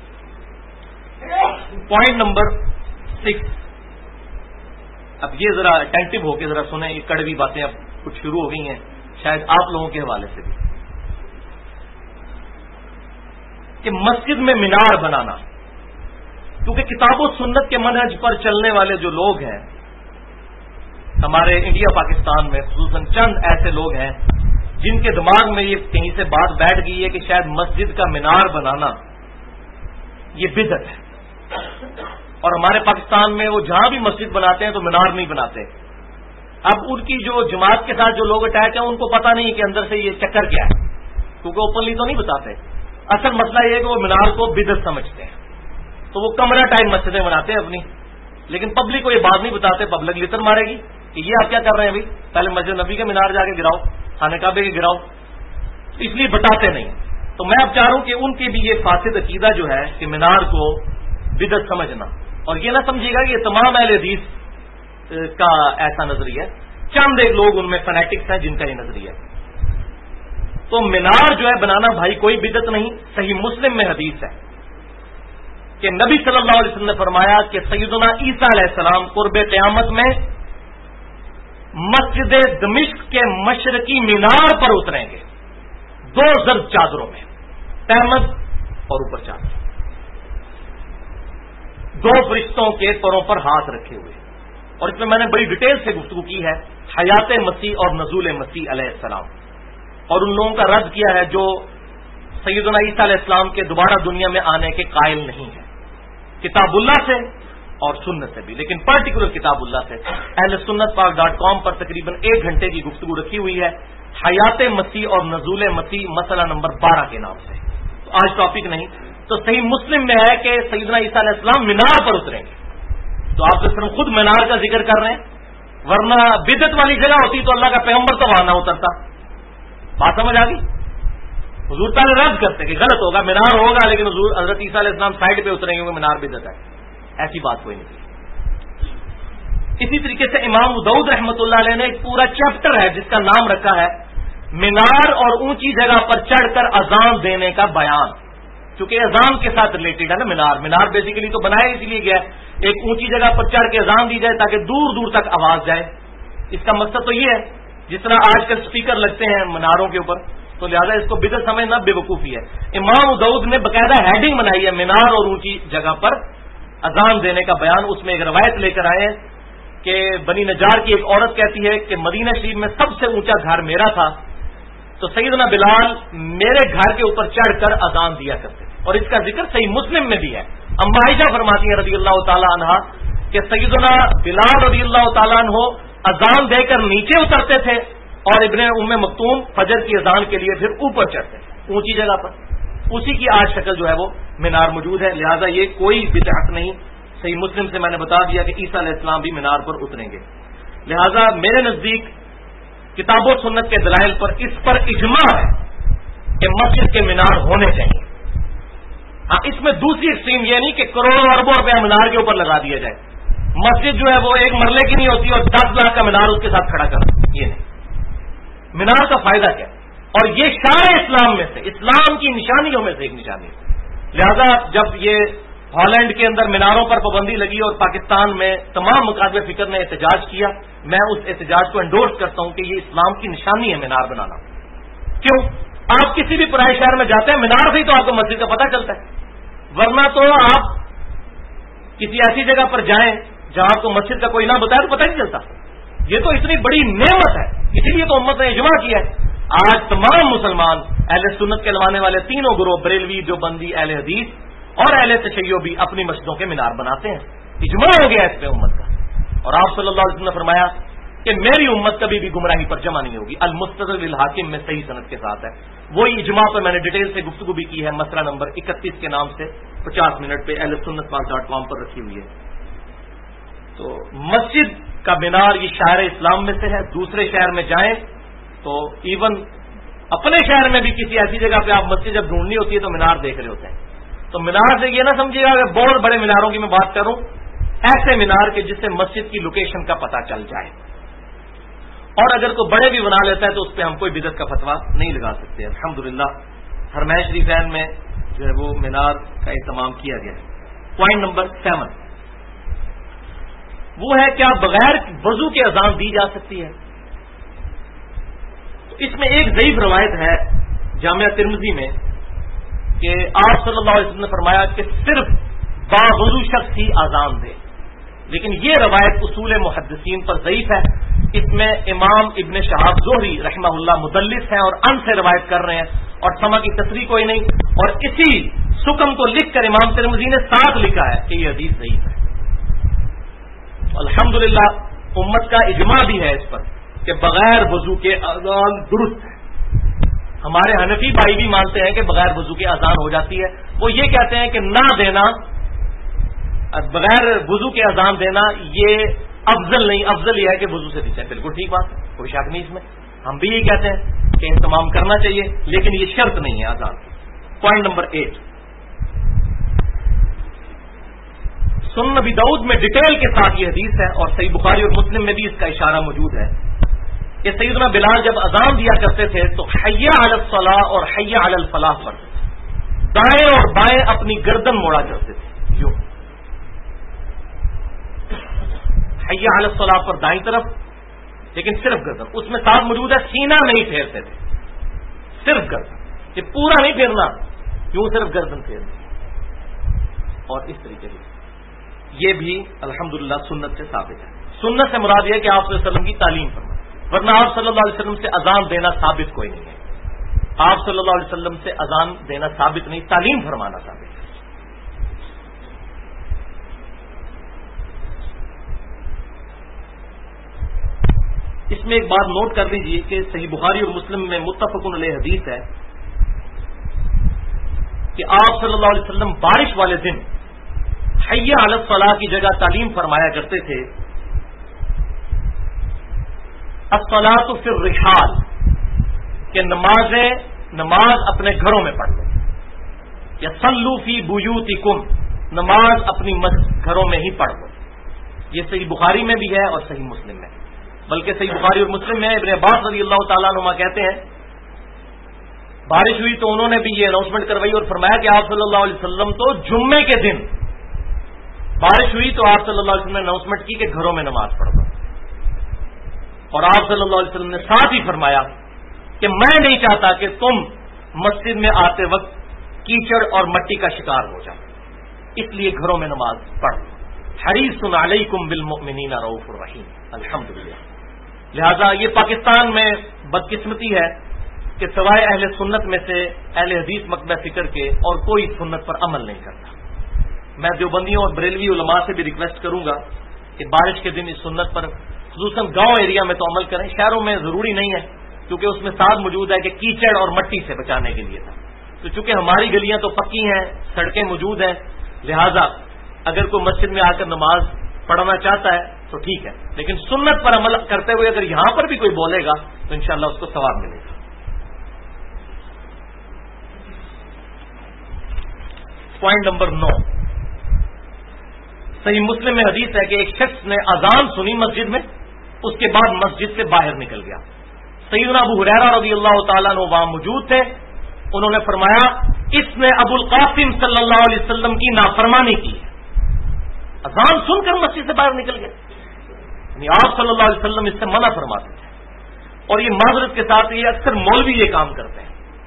A: پوائنٹ نمبر 6، اب یہ ذرا اٹینٹو ہو کے ذرا سنیں، یہ کڑوی باتیں اب کچھ شروع ہو گئی ہیں شاید آپ لوگوں کے حوالے سے بھی، کہ مسجد میں مینار بنانا، کیونکہ کتاب و سنت کے منہج پر چلنے والے جو لوگ ہیں ہمارے انڈیا پاکستان میں، خصوصاً چند ایسے لوگ ہیں جن کے دماغ میں یہ کہیں سے بات بیٹھ گئی ہے کہ شاید مسجد کا مینار بنانا یہ بدعت ہے، اور ہمارے پاکستان میں وہ جہاں بھی مسجد بناتے ہیں تو مینار نہیں بناتے۔ اب ان کی جو جماعت کے ساتھ جو لوگ اٹیک ہیں ان کو پتہ نہیں کہ اندر سے یہ چکر کیا ہے، کیونکہ اوپنلی تو نہیں بتاتے۔ اصل مسئلہ یہ ہے کہ وہ مینار کو بدعت سمجھتے ہیں، تو وہ کمرہ ٹائم مسجدیں بناتے ہیں اپنی، لیکن پبلک کو یہ بات نہیں بتاتے، پبلک لتر مارے گی کہ یہ آپ کیا کر رہے ہیں بھائی، پہلے مسجد نبی کے مینار جا کے گراؤ، خانہ کعبے کے گراؤ، اس لیے بتاتے نہیں۔ تو تو میں اب چاہ رہا ہوں کہ ان کے بھی یہ فاسد عقیدہ جو ہے کہ مینار کو بدعت سمجھنا، اور یہ نہ سمجھیے گا کہ یہ تمام اہل حدیث کا ایسا نظریہ ہے، چند ایک لوگ ان میں فنیٹکس ہیں جن کا یہ نظریہ ہے۔ تو مینار جو ہے بنانا بھائی کوئی بدعت نہیں، صحیح مسلم میں حدیث ہے کہ نبی صلی اللہ علیہ وسلم نے فرمایا کہ سیدنا عیسیٰ علیہ السلام قرب قیامت میں مسجد دمشق کے مشرقی مینار پر اتریں گے، 2 زرد چادروں میں، تہمد اور اوپر چادر، 2 فرشتوں کے پروں پر ہاتھ رکھے ہوئے، اور اس میں میں نے بڑی ڈیٹیل سے گفتگو کی ہے حیات مسیح اور نزول مسیح علیہ السلام، اور ان لوگوں کا رد کیا ہے جو سیدنا عیسیٰ علیہ السلام کے دوبارہ دنیا میں آنے کے قائل نہیں ہے، کتاب اللہ سے اور سنت سے بھی، لیکن پرٹیکولر کتاب اللہ سے اہل سنت پاک.com پر تقریباً 1 گھنٹے کی گفتگو رکھی ہوئی ہے حیات مسیح اور نزول مسیح مسئلہ نمبر 12 کے نام سے، تو آج ٹاپک نہیں۔ تو صحیح مسلم میں ہے کہ سیدنا عیسیٰ علیہ السلام مینار پر اتریں گے، تو آپ صرف خود مینار کا ذکر کر رہے ہیں، ورنہ بدعت والی جگہ ہوتی تو اللہ کا پیغمبر تو وہاں نہ اترتا۔ بات سمجھ آ گئی؟ حضور تعالیٰ رد کرتے کہ غلط ہوگا، مینار ہوگا لیکن حضور حضرت عیسیٰ علیہ السلام سائڈ پہ اتریں گے، مینار بدعت ہے، ایسی بات کوئی نہیں۔ اسی طریقے سے امام ابو داؤد رحمۃ اللہ علیہ نے ایک پورا چیپٹر ہے جس کا نام رکھا ہے مینار اور اونچی جگہ پر چڑھ کر اذان دینے کا بیان، چونکہ اذان کے ساتھ ریلیٹڈ ہے نا مینار بیسیکلی تو بنایا اس لیے گیا ہے ایک اونچی جگہ پر چڑھ کے اذان دی جائے تاکہ دور دور تک آواز جائے، اس کا مقصد تو یہ ہے، جس طرح آج کل اسپیکر لگتے ہیں مناروں کے اوپر، تو لہذا اس کو بدعت سمجھنا بے وقوفی ہے۔ امام ابو داؤد نے باقاعدہ ہیڈنگ بنائی ہے مینار اور اونچی جگہ پر اذان دینے کا بیان، اس میں ایک روایت لے کر آئے ہیں کہ بنی نجار کی ایک عورت کہتی ہے کہ مدینہ شریف میں سب سے اونچا گھر میرا تھا، تو سیدنا بلال میرے گھر کے اوپر چڑھ کر اذان دیا کرتے، اور اس کا ذکر صحیح مسلم میں بھی ہے۔ اما عائشہ فرماتی ہیں رضی اللہ تعالی عنہا کہ سیدنا بلال رضی اللہ تعالیٰ عنہ اذان دے کر نیچے اترتے تھے اور ابن ام مکتوم فجر کی اذان کے لیے پھر اوپر چڑھتے تھے اونچی جگہ پر، اسی کی آج شکل جو ہے وہ مینار موجود ہے، لہذا یہ کوئی بدعت نہیں۔ صحیح مسلم سے میں نے بتا دیا کہ عیسیٰ علیہ السلام بھی مینار پر اتریں گے، لہذا میرے نزدیک کتاب و سنت کے دلائل پر اس پر اجماع ہے کہ مسجد کے مینار ہونے چاہیے۔ ہاں اس میں دوسری ایکسٹریم یہ نہیں کہ کروڑوں اربوں روپیہ مینار کے اوپر لگا دیا جائے، مسجد جو ہے وہ 1 مرلے کی نہیں ہوتی اور 10 لاکھ کا مینار اس کے ساتھ کھڑا کر، یہ نہیں۔ مینار کا فائدہ کیا؟ اور یہ شان اسلام میں سے، اسلام کی نشانیوں میں سے ایک نشانی ہے، لہذا جب یہ ہالینڈ کے اندر میناروں پر پابندی لگی اور پاکستان میں تمام مکاتب فکر نے احتجاج کیا، میں اس احتجاج کو انڈورس کرتا ہوں کہ یہ اسلام کی نشانی ہے مینار بنانا۔ کیوں؟ آپ کسی بھی پرائے شہر میں جاتے ہیں مینار سے ہی تو آپ کو مسجد کا پتہ چلتا ہے، ورنہ تو آپ کسی ایسی جگہ پر جائیں جہاں آپ کو مسجد کا کوئی نام بتایا تو پتہ نہیں چلتا۔ یہ تو اتنی بڑی نعمت ہے، اسی لیے تو امت نے اجماع کیا ہے۔ آج تمام مسلمان اہل سنت کے لوانے والے تینوں گروہ بریلوی، دیوبندی، اہل حدیث اور اہل تشیع بھی اپنی مسجدوں کے مینار بناتے ہیں، اجماع ہو گیا اس پہ امت کا، اور آپ صلی اللہ علیہ وسلم نے فرمایا کہ میری امت کبھی بھی گمراہی پر جمع نہیں ہوگی، المستدرک للحاکم میں صحیح سند کے ساتھ ہے۔ وہی اجماع پر میں نے ڈیٹیل سے گفتگو بھی کی ہے، مسئلہ نمبر 31 کے نام سے 50 منٹ پہ اہل سنت پاک.com پر رکھی ہوئی ہے۔ تو مسجد کا مینار یہ شاعر اسلام میں سے ہے، دوسرے شہر میں جائیں تو ایون اپنے شہر میں بھی کسی ایسی جگہ پہ آپ مسجد جب ڈھونڈنی ہوتی ہے تو مینار دیکھ رہے ہوتے ہیں، تو مینار سے یہ نہ سمجھیے گا کہ بہت بڑے میناروں کی میں بات کروں، ایسے مینار کے جس سے مسجد کی لوکیشن کا پتہ چل جائے، اور اگر کوئی بڑے بھی بنا لیتا ہے تو اس پہ ہم کوئی بدعت کا فتویٰ نہیں لگا سکتے۔ الحمدللہ حرمین شریفین میں جو ہے وہ مینار کا اہتمام کیا گیا ہے۔ پوائنٹ نمبر 7 وہ ہے کیا بغیر وضو کے اذان دی جا سکتی ہے؟ تو اس میں ایک ضعیف روایت ہے جامعہ ترمذی میں کہ آپ صلی اللہ علیہ وسلم نے فرمایا کہ صرف باوضو شخص ہی اذان دے، لیکن یہ روایت اصول محدثین پر ضعیف ہے۔ اس میں امام ابن شہاب زہری رحمہ اللہ مدلس ہیں اور ان سے روایت کر رہے ہیں اور سما کی تصریح کوئی نہیں، اور اسی سکم کو لکھ کر امام ترمذی نے ساتھ لکھا ہے کہ یہ حدیث ضعیف ہے۔ الحمدللہ امت کا اجماع بھی ہے اس پر کہ بغیر وضو کے اذان درست ہے۔ ہمارے حنفی بھائی بھی مانتے ہیں کہ بغیر وضو کے اذان ہو جاتی ہے، وہ یہ کہتے ہیں کہ نہ دینا، بغیر وضو کے اذان دینا یہ افضل نہیں، افضل یہ ہے کہ وضو سے دی جائے۔ بالکل ٹھیک بات ہے، کوئی شک نہیں اس میں، ہم بھی یہ کہتے ہیں کہ اہتمام کرنا چاہیے، لیکن یہ شرط نہیں ہے اذان، پوائنٹ نمبر 8، سنن نبی داؤد میں ڈیٹیل کے ساتھ یہ حدیث ہے، اور صحیح بخاری اور مسلم میں بھی اس کا اشارہ موجود ہے کہ سیدنا بلال جب اذان دیا کرتے تھے تو حی علی الصلاۃ اور حی علی الفلاح پر دائیں اور بائیں اپنی گردن موڑا کرتے تھے، یوں حی علی الصلاۃ پر دائیں طرف، لیکن صرف گردن، اس میں ساتھ موجود ہے سینہ نہیں پھیرتے تھے، صرف گردن، یہ پورا نہیں پھیرنا، یوں صرف گردن پھیرنا، اور اس طریقے سے یہ بھی الحمدللہ سنت سے ثابت ہے۔ سنت سے مراد یہ ہے کہ آپ صلی اللہ علیہ وسلم کی تعلیم فرما، ورنہ آپ صلی اللہ علیہ وسلم سے اذان دینا ثابت کوئی نہیں ہے، آپ صلی اللہ علیہ وسلم سے اذان دینا ثابت نہیں، تعلیم فرمانا ثابت ہے۔ اس میں ایک بات نوٹ کر لیجئے کہ صحیح بخاری اور مسلم میں متفق علیہ حدیث ہے کہ آپ صلی اللہ علیہ وسلم بارش والے دن حی علی الصلاۃ کی جگہ تعلیم فرمایا کرتے تھے الصلاۃ فی الرحال، کہ نماز اپنے گھروں میں پڑھ لو، یا صلوا فی بیوتکم، نماز اپنی گھروں میں ہی پڑھ لو۔ یہ صحیح بخاری میں بھی ہے اور صحیح مسلم میں، بلکہ صحیح بخاری اور مسلم میں ابن عباس رضی اللہ تعالیٰ عنہما کہتے ہیں بارش ہوئی تو انہوں نے بھی یہ اناؤنسمنٹ کروائی اور فرمایا کہ آپ صلی اللہ علیہ وسلم تو جمعے کے دن بارش ہوئی تو آپ صلی اللہ علیہ وسلم نے اناؤنسمنٹ کی کہ گھروں میں نماز پڑھ دو، اور آپ صلی اللہ علیہ وسلم نے ساتھ ہی فرمایا کہ میں نہیں چاہتا کہ تم مسجد میں آتے وقت کیچڑ اور مٹی کا شکار ہو جاؤ، اس لیے گھروں میں نماز پڑھ لو۔ حریص علیکم بالمؤمنین رؤوف الرحیم، الحمدللہ۔ لہذا یہ پاکستان میں بدقسمتی ہے کہ سوائے اہل سنت میں سے اہل حدیث مکتبہ فکر کے اور کوئی سنت پر عمل نہیں کرتا۔ میں دیوبندیوں اور بریلوی علماء سے بھی ریکویسٹ کروں گا کہ بارش کے دن اس سنت پر خصوصاً گاؤں ایریا میں تو عمل کریں، شہروں میں ضروری نہیں ہے کیونکہ اس میں ساتھ موجود ہے کہ کیچڑ اور مٹی سے بچانے کے لیے تھا، تو چونکہ ہماری گلیاں تو پکی ہیں، سڑکیں موجود ہیں، لہذا اگر کوئی مسجد میں آ کر نماز پڑھنا چاہتا ہے تو ٹھیک ہے، لیکن سنت پر عمل کرتے ہوئے اگر یہاں پر بھی کوئی بولے گا تو انشاءاللہ اس کو ثواب ملے گا۔ پوائنٹ نمبر 9، صحیح مسلم میں حدیث ہے کہ ایک شخص نے اذان سنی مسجد میں، اس کے بعد مسجد سے باہر نکل گیا۔ سیدنا ابو ہریرہ رضی اللہ تعالیٰ عنہ وہاں موجود تھے، انہوں نے فرمایا اس نے ابو القاسم صلی اللہ علیہ وسلم کی نافرمانی کی ہے، اذان سن کر مسجد سے باہر نکل گیا، یعنی آپ صلی اللہ علیہ وسلم اس سے منع فرماتے تھے، اور یہ معذرت کے ساتھ یہ اکثر مولوی یہ کام کرتے ہیں،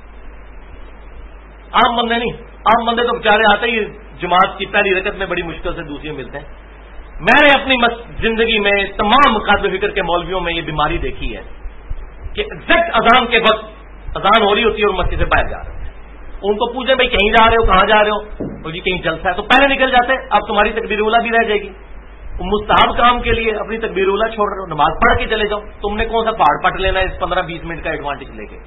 A: عام بندے نہیں، عام بندے تو بیچارے آتے ہی جماعت کی پہلی رکعت میں بڑی مشکل سے دوسری میں ملتے ہیں۔ میں نے اپنی زندگی میں تمام مقابل فکر کے مولویوں میں یہ بیماری دیکھی ہے کہ ایگزیکٹ اذان کے وقت اذان ہو رہی ہوتی ہے اور مسجد سے باہر جا رہے ہیں، ان کو پوچھیں بھائی کہیں جا رہے ہو، کہاں جا رہے ہو، تو جی کہیں جلسہ ہے، تو پہلے نکل جاتے، اب تمہاری تکبیر اولیٰ بھی رہ جائے گی، تم مستحب کام کے لیے اپنی تکبیر اولیٰ چھوڑ رہے ہو، نماز پڑھ کے چلے جاؤ، تم نے کون سا پہاڑ پٹ لینا ہے اس 15-20 منٹ کا ایڈوانٹیج لے کے۔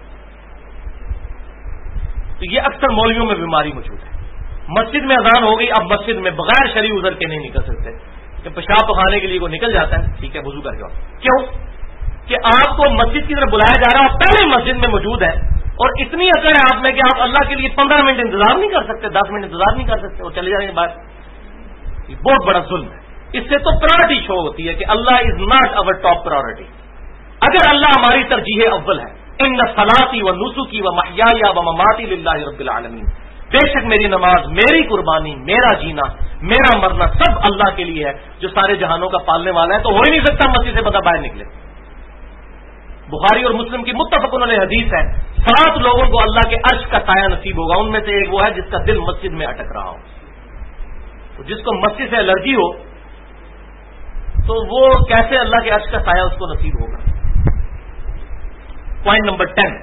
A: تو یہ اکثر مولویوں میں بیماری موجود ہے، مسجد میں اذان ہو گئی، اب مسجد میں بغیر شرعی عذر کے نہیں نکل سکتے، کہ پیشاب پخانے کے لیے وہ نکل جاتا ہے، ٹھیک ہے وضو کر کے، کیوں کہ آپ کو مسجد کی طرف بلایا جا رہا ہے، پہلے مسجد میں موجود ہے، اور اتنی عقل ہے آپ میں کہ آپ اللہ کے لیے 15 منٹ انتظار نہیں کر سکتے، 10 منٹ انتظار نہیں کر سکتے اور چلے جائیں گے باہر۔ یہ بہت بڑا ظلم ہے، اس سے تو پرائرٹی شو ہوتی ہے کہ Allah is not our top priority. اگر اللہ ہماری ترجیح اول ہے، ان صلاتی و نسکی و محیایا و مماتی للہ رب العالمین، بے شک میری نماز، میری قربانی، میرا جینا، میرا مرنا سب اللہ کے لیے ہے جو سارے جہانوں کا پالنے والا ہے، تو ہو ہی نہیں سکتا مسجد سے بندہ باہر نکلے۔ بخاری اور مسلم کی متفق علیہ حدیث ہے 7 لوگوں کو اللہ کے عرش کا سایہ نصیب ہوگا، ان میں سے ایک وہ ہے جس کا دل مسجد میں اٹک رہا ہو، تو جس کو مسجد سے الرجی ہو تو وہ کیسے اللہ کے عرش کا سایہ اس کو نصیب ہوگا۔ پوائنٹ نمبر 10،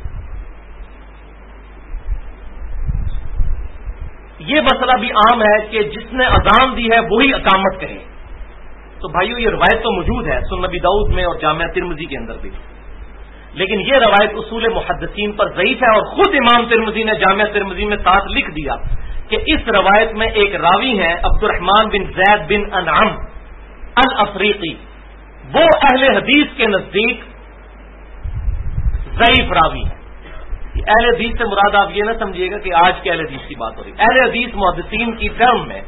A: یہ مسئلہ بھی عام ہے کہ جس نے اذان دی ہے وہی اقامت کرے، تو بھائیو یہ روایت تو موجود ہے سنن نبی داؤد میں اور جامعہ ترمذی کے اندر بھی، لیکن یہ روایت اصول محدثین پر ضعیف ہے، اور خود امام ترمذی نے جامعہ ترمذی میں ساتھ لکھ دیا کہ اس روایت میں ایک راوی ہیں عبد الرحمن بن زید بن انعم الافریقی، وہ اہل حدیث کے نزدیک ضعیف راوی ہے۔ اہل حدیث سے مراد آپ یہ نہ سمجھیے گا کہ آج کے اہل حدیث کی بات ہو رہی ہے. اہل حدیث محدثین کی ٹرم میں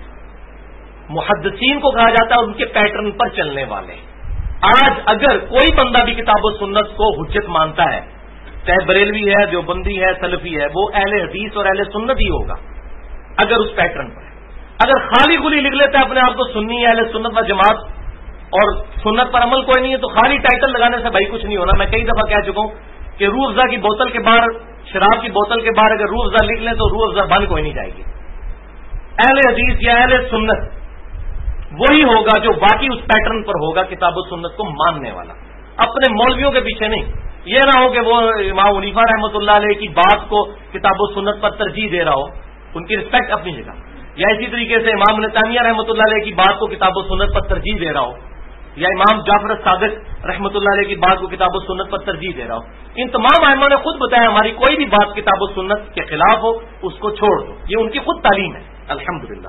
A: محدثین کو کہا جاتا ہے ان کے پیٹرن پر چلنے والے. آج اگر کوئی بندہ بھی کتاب و سنت کو حجت مانتا ہے, چاہے بریلوی ہے, دیوبندی ہے, سلفی ہے, وہ اہل حدیث اور اہل سنت ہی ہوگا اگر اس پیٹرن پر ہے. اگر خالی گلی لکھ لیتا ہے اپنے آپ کو سنی ہے, اہل سنت و جماعت, اور سنت پر عمل کوئی نہیں ہے, تو خالی ٹائٹل لگانے سے بھائی کچھ نہیں ہونا. میں کئی دفعہ کہہ چکا ہوں کہ روح افزا کی بوتل کے باہر, شراب کی بوتل کے باہر اگر روح افزا لکھ لیں تو روح افزا بند کوئی نہیں جائے گی. اہل حدیث یا اہل سنت وہی ہوگا جو باقی اس پیٹرن پر ہوگا, کتاب و سنت کو ماننے والا, اپنے مولویوں کے پیچھے نہیں. یہ نہ ہو کہ وہ امام حنیفہ رحمۃ اللہ علیہ کی بات کو کتاب و سنت پر ترجیح دے رہا ہو, ان کی رسپیکٹ اپنی جگہ, یا اسی طریقے سے امام ابن تیمیہ رحمۃ اللہ علیہ کی بات کو کتاب و سنت پر ترجیح دے رہا ہو, یا امام جعفر الصادق رحمۃ اللہ علیہ کی بات کو کتاب و سنت پر ترجیح دے رہا ہو. ان تمام ائمہ نے خود بتایا ہماری کوئی بھی بات کتاب و سنت کے خلاف ہو اس کو چھوڑ دو, یہ ان کی خود تعلیم ہے الحمدللہ.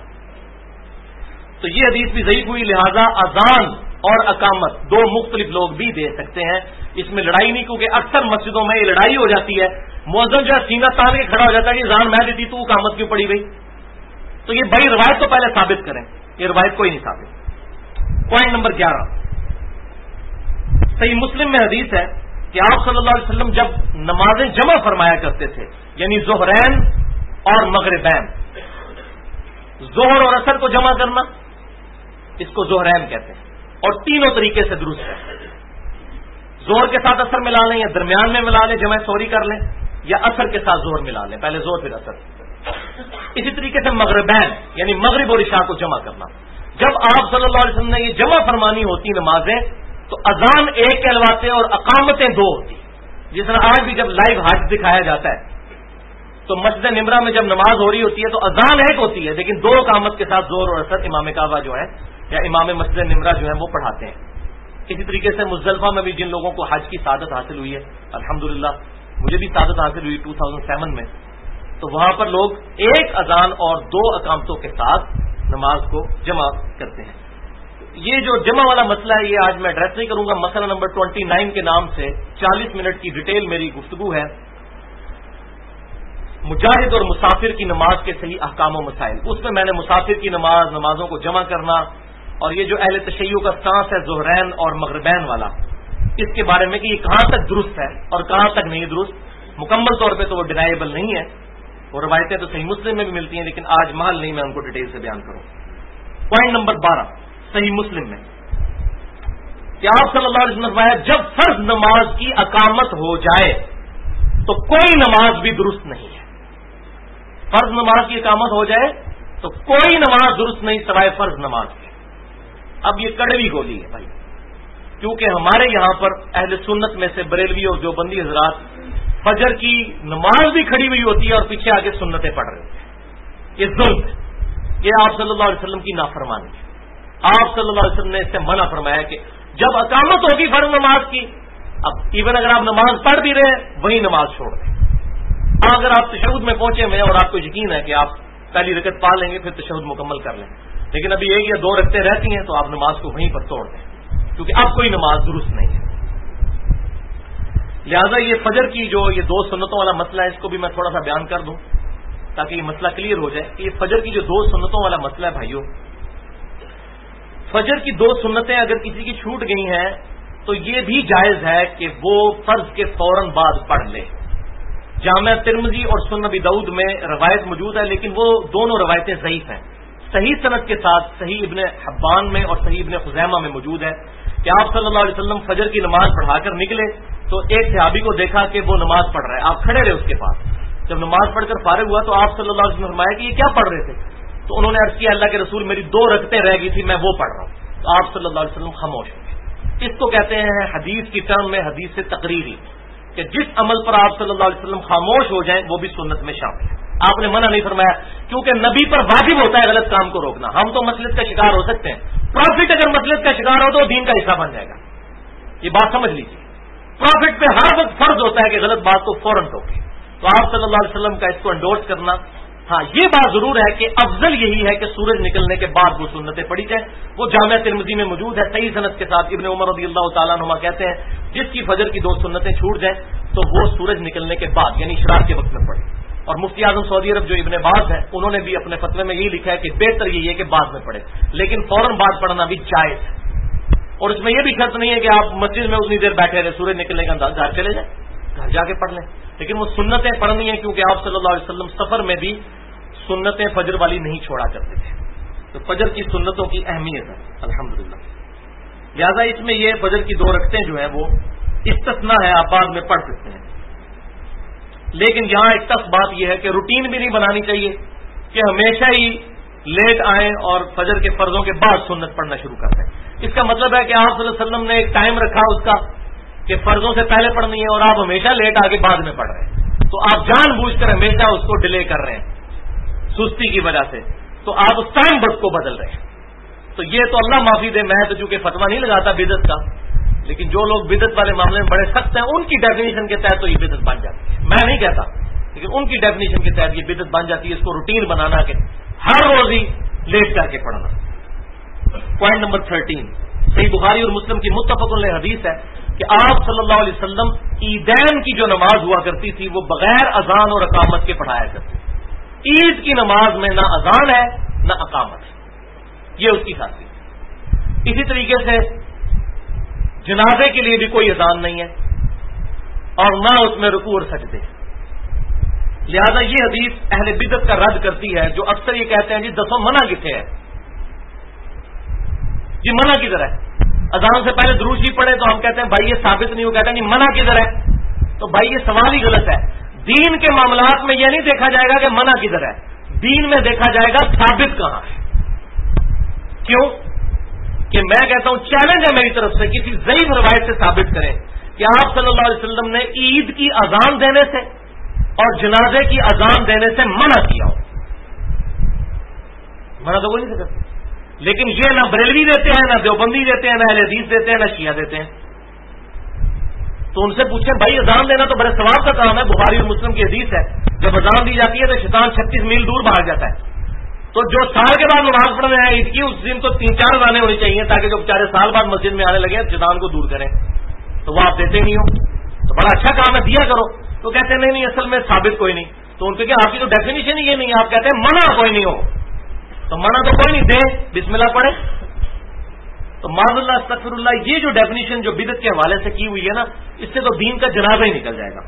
A: تو یہ حدیث بھی ضعیف ہوئی, لہذا اذان اور اقامت دو مختلف لوگ بھی دے سکتے ہیں, اس میں لڑائی نہیں, کیونکہ اکثر مسجدوں میں یہ لڑائی ہو جاتی ہے. مؤذن جو ہے سینہ تان کے کھڑا ہو جاتا ہے کہ اذان میں دیتی تو اقامت کیوں پڑی گئی. تو یہ بڑی روایت تو پہلے ثابت کریں, یہ روایت کوئی نہیں ثابت. پوائنٹ نمبر 11, صحیح مسلم میں حدیث ہے کہ آپ صلی اللہ علیہ وسلم جب نمازیں جمع فرمایا کرتے تھے, یعنی ظہرین اور مغربین, ظہر اور عصر کو جمع کرنا اس کو ظہرین کہتے ہیں, اور تینوں طریقے سے درست ہے. ظہر کے ساتھ عصر ملا لیں, یا درمیان میں ملا لیں جمع سوری کر لیں, یا عصر کے ساتھ ظہر ملا لیں, پہلے ظہر پھر عصر. اسی طریقے سے مغربین یعنی مغرب اور عشاء کو جمع کرنا. جب آپ صلی اللہ علیہ وسلم نے یہ جمع فرمانی ہوتی نمازیں تو اذان ایک کہلواتے اور اقامتیں دو ہوتی. جس طرح آج بھی جب لائیو حج دکھایا جاتا ہے تو مسجد نمرہ میں جب نماز ہو رہی ہوتی ہے تو اذان ایک ہوتی ہے, لیکن دو اقامت کے ساتھ ظہر اور عصر امام کعبہ جو ہے یا امام مسجد نمرہ جو ہے وہ پڑھاتے ہیں. اسی طریقے سے مزدلفہ میں بھی جن لوگوں کو حج کی سعادت حاصل ہوئی ہے, الحمدللہ مجھے بھی سعادت حاصل ہوئی 2007 میں, تو وہاں پر لوگ ایک اذان اور دو اقامتوں کے ساتھ نماز کو جمع کرتے ہیں. یہ جو جمع والا مسئلہ ہے یہ آج میں ایڈریس نہیں کروں گا. مسئلہ نمبر 29 کے نام سے 40 منٹ کی ڈیٹیل میری گفتگو ہے, مجاہد اور مسافر کی نماز کے صحیح احکام و مسائل. اس میں نے مسافر کی نمازوں کو جمع کرنا, اور یہ جو اہل تشیع کا سانس ہے ظہرین اور مغربین والا, اس کے بارے میں کہ یہ کہاں تک درست ہے اور کہاں تک نہیں درست. مکمل طور پہ تو وہ ڈینائیبل نہیں ہے, وہ روایتیں تو صحیح مسلم میں بھی ملتی ہیں, لیکن آج محل نہیں میں ان کو ڈیٹیل سے بیان کروں. پوائنٹ نمبر 12 صحیح مسلم میں کہ آپ صلی اللہ علیہ وسلم نے فرمایا جب فرض نماز کی اقامت ہو جائے تو کوئی نماز بھی درست نہیں ہے. فرض نماز کی اقامت ہو جائے تو کوئی نماز درست نہیں سوائے فرض نماز کی. اب یہ کڑوی گولی ہے بھائی, کیونکہ ہمارے یہاں پر اہل سنت میں سے بریلوی اور دیوبندی حضرات فجر کی نماز بھی کھڑی ہوئی ہوتی ہے اور پیچھے آگے سنتیں پڑھ رہے ہوتے ہیں. یہ ظلم ہے, یہ آپ صلی اللہ علیہ وسلم کی نافرمانی ہے. آپ صلی اللہ علیہ وسلم نے اس سے منع فرمایا کہ جب اقامت ہوگی فرض نماز کی, اب ایون اگر آپ نماز پڑھ بھی رہے ہیں وہی نماز چھوڑ دیں. اگر آپ تشہد میں پہنچے ہوئے اور آپ کو یقین ہے کہ آپ پہلی رکعت پا لیں گے پھر تشہد مکمل کر لیں, لیکن ابھی ایک یا دو رکعتیں رہتی ہیں تو آپ نماز کو وہیں پر توڑ دیں, کیونکہ اب کوئی نماز درست نہیں ہے. لہذا یہ فجر کی جو یہ دو سنتوں والا مسئلہ ہے اس کو بھی میں تھوڑا سا بیان کر دوں تاکہ یہ مسئلہ کلیئر ہو جائے. یہ فجر کی جو دو سنتوں والا مسئلہ ہے بھائیوں, فجر کی دو سنتیں اگر کسی کی چھوٹ گئی ہیں تو یہ بھی جائز ہے کہ وہ فرض کے فوراً بعد پڑھ لے. جامع ترمذی اور سنن ابی داؤد میں روایت موجود ہے, لیکن وہ دونوں روایتیں ضعیف ہیں. صحیح سند کے ساتھ صحیح ابن حبان میں اور صحیح ابن خزیمہ میں موجود ہے کہ آپ صلی اللہ علیہ وسلم فجر کی نماز پڑھا کر نکلے تو ایک صحابی کو دیکھا کہ وہ نماز پڑھ رہا ہے, آپ کھڑے رہے اس کے پاس. جب نماز پڑھ کر فارغ ہوا تو آپ صلی اللہ علیہ وسلم نے فرمایا کہ یہ کیا پڑھ رہے تھے؟ تو انہوں نے عرض کیا اللہ کے رسول میری 2 رکعتیں رہ گئی تھی میں وہ پڑھ رہا ہوں. تو آپ صلی اللہ علیہ وسلم خاموش ہو گئے. اس کو کہتے ہیں حدیث کی ٹرم میں حدیث سے تقریری, کہ جس عمل پر آپ صلی اللہ علیہ وسلم خاموش ہو جائیں وہ بھی سنت میں شامل ہے. آپ نے منع نہیں فرمایا, کیونکہ نبی پر واجب ہوتا ہے غلط کام کو روکنا. ہم تو مصلحت کا شکار ہو سکتے ہیں, پروفٹ اگر مصلحت کا شکار ہو تو دین کا حصہ بن جائے گا. یہ بات سمجھ لیجیے, پروفٹ پہ ہر وقت فرض ہوتا ہے کہ غلط بات کو فوراً ٹوکے. تو آپ صلی اللہ علیہ وسلم کا اس کو انڈورس کرنا ہاں یہ بات ضرور ہے کہ افضل یہی ہے کہ سورج نکلنے کے بعد وہ سنتیں پڑھی جائیں. وہ جامعہ ترمذی میں موجود ہے صحیح سند کے ساتھ. ابن عمر رضی اللہ تعالیٰ عنہما کہتے ہیں جس کی فجر کی 2 سنتیں چھوٹ جائیں تو وہ سورج نکلنے کے بعد یعنی اشراق کے وقت میں پڑھے. اور مفتی اعظم سعودی عرب جو ابن باز ہیں انہوں نے بھی اپنے فتوے میں یہی لکھا ہے کہ بہتر یہی ہے کہ بعد میں پڑھے, لیکن فوراً بعد پڑھنا بھی جائز ہے. اور اس میں یہ بھی شرط نہیں ہے کہ آپ مسجد میں اتنی دیر بیٹھے رہے, سورج نکلنے کا انداز گھر چلے جائیں, گھر جا کے پڑھ لیں. لیکن وہ سنتیں پڑھنی ہیں کیونکہ آپ صلی اللہ علیہ وسلم سفر میں بھی سنتیں فجر والی نہیں چھوڑا کرتے تھے. تو فجر کی سنتوں کی اہمیت ہے الحمدللہ. لہذا اس میں یہ فجر کی 2 رکعتیں جو ہیں وہ استثناء ہے, آپ بعد میں پڑھ سکتے ہیں. لیکن یہاں ایک تخت بات یہ ہے کہ روٹین بھی نہیں بنانی چاہیے کہ ہمیشہ ہی لیٹ آئیں اور فجر کے فرضوں کے بعد سنت پڑھنا شروع کر دیں. اس کا مطلب ہے کہ آپ صلی اللہ علیہ وسلم نے ایک ٹائم رکھا اس کا کہ فرضوں سے پہلے پڑھنی ہے اور آپ ہمیشہ لیٹ آ کے بعد میں پڑھ رہے ہیں. تو آپ جان بوجھ کر ہمیشہ اس کو ڈیلے کر رہے ہیں سستی کی وجہ سے, تو آپ اس ٹائم بس کو بدل رہے ہیں. تو یہ تو اللہ معافی دے, میں تو چونکہ فتویٰ نہیں لگاتا بدعت کا, لیکن جو لوگ بدعت والے معاملے میں بڑے سخت ہیں ان کی ڈیفینیشن کے تحت تو یہ بدعت بن جاتی ہے. میں نہیں کہتا, لیکن ان کی ڈیفینیشن کے تحت یہ بدعت بن جاتی ہے. اس کو روٹین بنانا کہ ہر روز ہی لیٹ کر کے پڑھنا. پوائنٹ نمبر 13 صحیح بخاری اور مسلم کی متفق علیہ حدیث ہے کہ آپ صلی اللہ علیہ وسلم عیدین کی جو نماز ہوا کرتی تھی وہ بغیر اذان اور اقامت کے پڑھایا کرتے. عید کی نماز میں نہ اذان ہے نہ اقامت ہے, یہ اس کی خاصیت. اسی طریقے سے جنازے کے لیے بھی کوئی اذان نہیں ہے اور نہ اس میں رکوع اور سجدے. لہذا یہ حدیث اہل بدعت کا رد کرتی ہے جو اکثر یہ کہتے ہیں جی دسوں منع کتنے ہے, جی منع کدھر ہے؟ اذان سے پہلے درود شریف پڑھے تو ہم کہتے ہیں بھائی یہ ثابت نہیں ہو, کہتے ہیں منع کدھر ہے؟ تو بھائی یہ سوال ہی غلط ہے. دین کے معاملات میں یہ نہیں دیکھا جائے گا کہ منع کدھر ہے, دین میں دیکھا جائے گا ثابت کہاں ہے. کیوں کہ میں کہتا ہوں چیلنج ہے میری طرف سے, کسی ضعیف روایت سے ثابت کریں کہ آپ صلی اللہ علیہ وسلم نے عید کی اذان دینے سے اور جنازے کی اذان دینے سے منع کیا ہو. منع تو کوئی نہیں سکتا, لیکن یہ نہ بریلوی دیتے ہیں, نہ دیوبندی دیتے ہیں, نہ اہل حدیث دیتے ہیں, نہ شیعہ دیتے ہیں. تو ان سے پوچھیں بھائی اذان دینا تو بڑے ثواب کا کام ہے. بخاری اور مسلم کی حدیث ہے جب اذان دی جاتی ہے تو شیطان 36 میل دور بھاگ جاتا ہے. تو جو سال کے بعد نماز پڑھنے ہیں عید کی اس دن تو 3-4 اذانیں ہونی چاہیے تاکہ جو بیچارے سال بعد مسجد میں آنے لگے شیطان کو دور کریں. تو وہ آپ دیتے نہیں ہو تو بڑا اچھا کام ہے, دیا کرو. تو کہتے ہیں نہیں اصل میں ثابت کوئی نہیں. تو ان کے کہ آپ کی تو ڈیفینیشن ہی یہ نہیں ہے, آپ کہتے ہیں منع کوئی نہیں ہو. تو منع تو کوئی نہیں, دے بسم اللہ پڑھے. تو معاذ اللہ استغفر اللہ, یہ جو ڈیفینیشن جو بدعت کے حوالے سے کی ہوئی ہے نا, اس سے تو دین کا جنازہ ہی نکل جائے گا.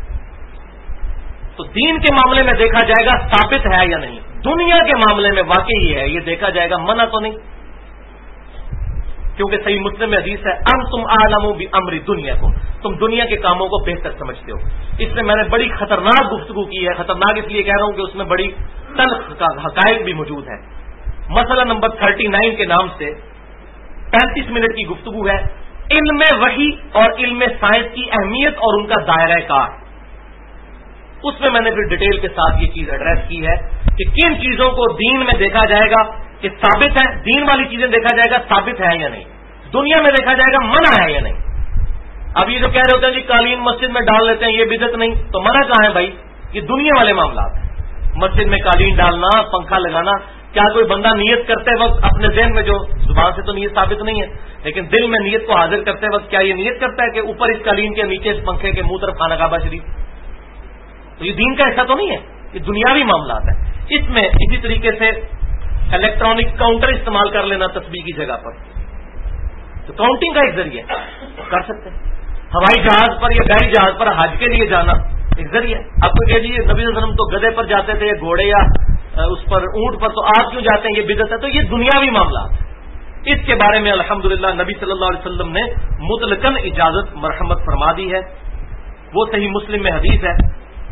A: تو دین کے معاملے میں دیکھا جائے گا ثابت ہے یا نہیں. دنیا کے معاملے میں واقعی ہے یہ دیکھا جائے گا, منع تو نہیں. کیونکہ صحیح مسلم میں حدیث ہے انتم اعلم بامر دنیاکم, تم دنیا کے کاموں کو بہتر سمجھتے ہو. اس میں نے بڑی خطرناک گفتگو کی ہے. خطرناک اس لیے کہہ رہا ہوں کہ اس میں بڑی تلخ کا حقائق بھی موجود ہے. مسئلہ نمبر 39 کے نام سے 35 منٹ کی گفتگو ہے. علم وحی اور علم سائنس کی اہمیت اور ان کا دائرہ کار. اس میں نے پھر ڈیٹیل کے ساتھ یہ چیز ایڈریس کی ہے کہ کن چیزوں کو دین میں دیکھا جائے گا کہ ثابت ہے, دین والی چیزیں دیکھا جائے گا ثابت ہے یا نہیں, دنیا میں دیکھا جائے گا منع ہے یا نہیں. اب یہ جو کہہ رہے ہوتے ہیں جی قالین مسجد میں ڈال لیتے ہیں یہ بدعت نہیں, تو منع کہاں ہے بھائی؟ یہ دنیا والے معاملات ہیں. مسجد میں قالین ڈالنا, پنکھا لگانا, کیا کوئی بندہ نیت کرتے وقت اپنے ذہن میں, جو زبان سے تو نیت ثابت نہیں ہے لیکن دل میں نیت کو حاضر کرتے وقت کیا یہ نیت کرتا ہے کہ اوپر اس قالین کے نیچے اس پنکھے کے منہ طرف خانہ کعبہ شریف؟ تو یہ دین کا ایسا تو نہیں ہے, یہ دنیاوی معاملات ہیں. اس میں اسی طریقے سے الیکٹرانک کاؤنٹر استعمال کر لینا تسبیح کی جگہ پر, تو کاؤنٹنگ کا ایک ذریعہ کر سکتے ہیں. ہوائی جہاز پر یا بحری جہاز پر حج کے لیے جانا ایک ذریعہ. آپ کو کہہ دیجیے نبی صلی اللہ علیہ وسلم تو گدھے پر جاتے تھے یا گھوڑے یا اس پر اونٹ پر, تو آپ کیوں جاتے ہیں؟ یہ بدعت ہے. تو یہ دنیاوی معاملات ہیں. اس کے بارے میں الحمدللہ نبی صلی اللہ علیہ وسلم نے مطلقاً اجازت مرحمت فرما دی ہے. وہ صحیح مسلم میں حدیث ہے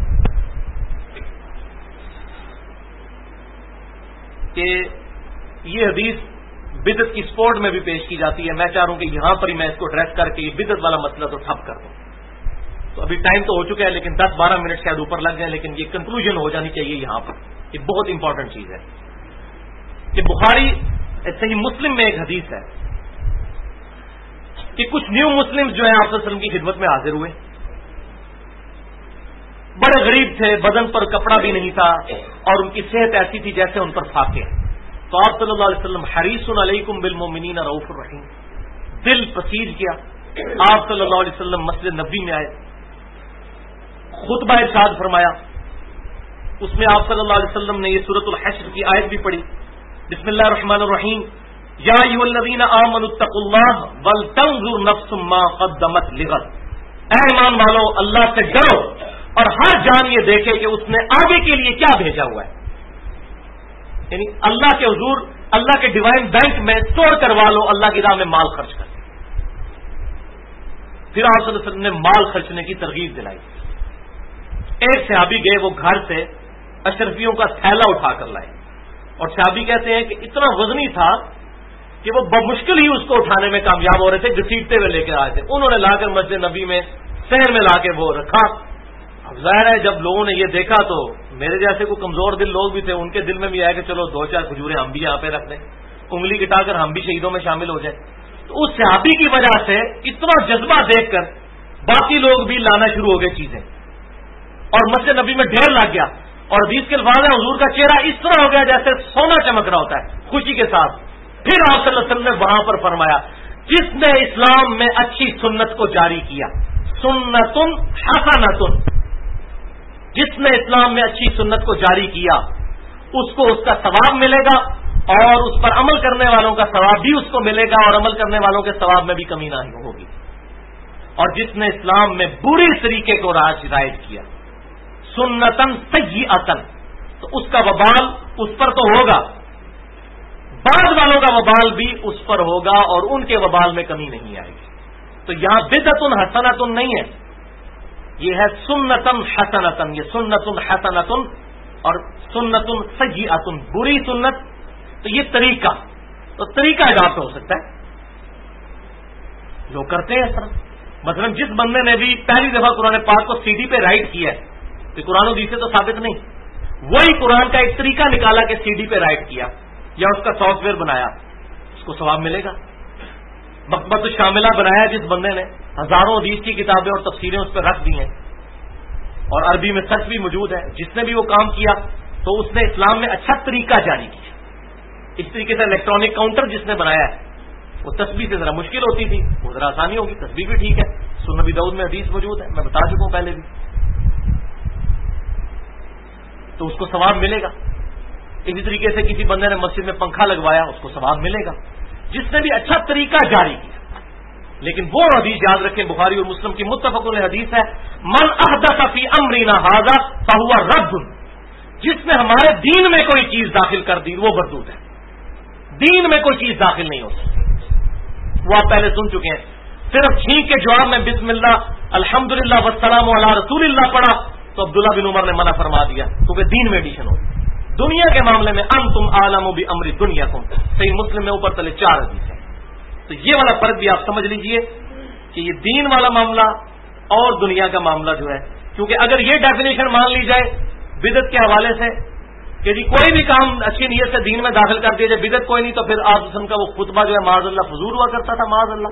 A: کہ یہ حدیث بدعت کی سپورٹ میں بھی پیش کی جاتی ہے. میں چاہ رہا ہوں کہ یہاں پر ہی میں اس کو ایڈریس کر کے یہ بدعت والا مسئلہ تو ٹھپ کر دوں. تو ابھی ٹائم تو ہو چکا ہے لیکن 10-12 منٹ شاید اوپر لگ جائیں, لیکن یہ کنکلوژن ہو جانی چاہیے یہاں پر. یہ بہت امپورٹنٹ چیز ہے کہ بخاری صحیح مسلم میں ایک حدیث ہے کہ کچھ نیو مسلم جو ہیں آپ صلی اللہ علیہ وسلم کی خدمت میں حاضر ہوئے. بڑے غریب تھے، بدن پر کپڑا بھی نہیں تھا، اور ان کی صحت ایسی تھی جیسے ان پر فاقے ہیں. تو آپ صلی اللہ علیہ وسلم حریص علیکم بالمؤمنین رؤوف الرحیم، دل پسیج کیا. آپ صلی اللہ علیہ وسلم مسجد نبوی میں آئے، خطبہ ارشاد فرمایا. اس میں آپ صلی اللہ علیہ وسلم نے یہ سورۃ الحشر کی آیت بھی پڑھی، بسم اللہ الرحمن الرحیم، یا ایھا الذین آمنوا اتقوا اللہ ولتنظر نفس ما قدمت لغد. اے ایمان والو، اللہ سے ڈرو اور ہر جان یہ دیکھے کہ اس نے آگے کے لیے کیا بھیجا ہوا ہے. یعنی اللہ کے حضور، اللہ کے ڈیوائن بینک میں اسٹور کروا لو، اللہ کی راہ میں مال خرچ کر. پھر آپ صلی اللہ علیہ وسلم نے مال خرچنے کی ترغیب دلائی. ایک صحابی گئے، وہ گھر سے اشرفیوں کا تھیلا اٹھا کر لائے، اور صحابی کہتے ہیں کہ اتنا وزنی تھا کہ وہ بمشکل ہی اس کو اٹھانے میں کامیاب ہو رہے تھے، گھسیٹتے ہوئے لے کے آئے تھے. انہوں نے لا کر مسجد نبی میں سحر میں لا کے وہ رکھا. اب ظاہر ہے جب لوگوں نے یہ دیکھا تو میرے جیسے کوئی کمزور دل لوگ بھی تھے، ان کے دل میں بھی آیا کہ چلو 2-4 کھجوریں ہم بھی یہاں پہ رکھ دیں، انگلی کٹا کر ہم بھی شہیدوں میں شامل ہو جائیں. تو اس صحابی کی وجہ سے اتنا جذبہ دیکھ کر باقی لوگ بھی لانا شروع ہو گئے چیزیں، اور مسجد نبی میں ڈھیر لگ گیا. اور حدیث کے الفاظ ہیں، حضور کا چہرہ اس طرح ہو گیا جیسے سونا چمک رہا ہوتا ہے خوشی کے ساتھ. پھر آپ صلی اللہ علیہ وسلم نے وہاں پر فرمایا، جس نے اسلام میں اچھی سنت کو جاری کیا، سنتن حسنتن، جس نے اسلام میں اچھی سنت کو جاری کیا اس کو اس کا ثواب ملے گا، اور اس پر عمل کرنے والوں کا ثواب بھی اس کو ملے گا، اور عمل کرنے والوں کے ثواب میں بھی کمی نہ ہوگی. اور جس نے اسلام میں بری طریقے کو رائج کیا، سنتن سیئتن، تو اس کا وبال اس پر تو ہوگا، بعد والوں کا وبال بھی اس پر ہوگا، اور ان کے وبال میں کمی نہیں آئے گی. تو یہاں بدعتن حسنتن نہیں ہے، یہ ہے سنتن حسنتن. یہ سنتن حسنتن اور سنتن سیئتن، بری سنت. تو یہ طریقہ، تو طریقہ اڈاپٹ ہو سکتا ہے، لوگ کرتے ہیں اس طرح. مثلا جس بندے نے بھی پہلی دفعہ قرآن پاک کو CD پہ رائٹ کیا ہے، تو قرآن و حدیث سے تو ثابت نہیں، وہی قرآن کا ایک طریقہ نکالا کہ CD پہ رائٹ کیا یا اس کا سافٹ ویئر بنایا، اس کو ثواب ملے گا. مکتبۃ الشاملہ بنایا جس بندے نے، ہزاروں حدیث کی کتابیں اور تفسیریں اس پہ رکھ دی ہیں، اور عربی میں سرچ بھی موجود ہے. جس نے بھی وہ کام کیا تو اس نے اسلام میں اچھا طریقہ جاری کیا. اس طریقے سے الیکٹرانک کاؤنٹر جس نے بنایا ہے، وہ تسبیح سے ذرا مشکل ہوتی تھی، وہ ذرا آسانی ہوگی. تسبیح بھی ٹھیک ہے، سنن نبی داؤد میں حدیث موجود ہے، میں بتا چکا ہوں پہلے بھی، تو اس کو ثواب ملے گا. اسی طریقے سے کسی بندے نے مسجد میں پنکھا لگوایا، اس کو ثواب ملے گا. جس نے بھی اچھا طریقہ جاری کیا. لیکن وہ حدیث یاد رکھیں، بخاری اور مسلم کی متفق علیہ حدیث ہے، من احدث فی امرنا ھذا فہو رد، جس نے ہمارے دین میں کوئی چیز داخل کر دی وہ مردود ہے. دین میں کوئی چیز داخل نہیں ہو سکتی، وہ آپ پہلے سن چکے ہیں. صرف چھینک کے جواب میں بسم اللہ الحمدللہ والسلام علی رسول اللہ پڑھا تو عبداللہ بن عمر نے منع فرما دیا، کیونکہ دین میں ایڈیشن ہو. دنیا کے معاملے میں انتم عالم بامر دنیاکم، صحیح مسلم میں اوپر تلے 4 حدیث ہیں. تو یہ والا فرق بھی آپ سمجھ لیجئے کہ یہ دین والا معاملہ اور دنیا کا معاملہ جو ہے، کیونکہ اگر یہ ڈیفینیشن مان لی جائے بدعت کے حوالے سے کہ جی کوئی بھی کام اچھی نیت سے دین میں داخل کر دیا جائے، بدعت کوئی نہیں، تو پھر آپ قسم کا وہ خطبہ جو ہے معاذ اللہ فضول ہوا کرتا تھا، معاذ اللہ.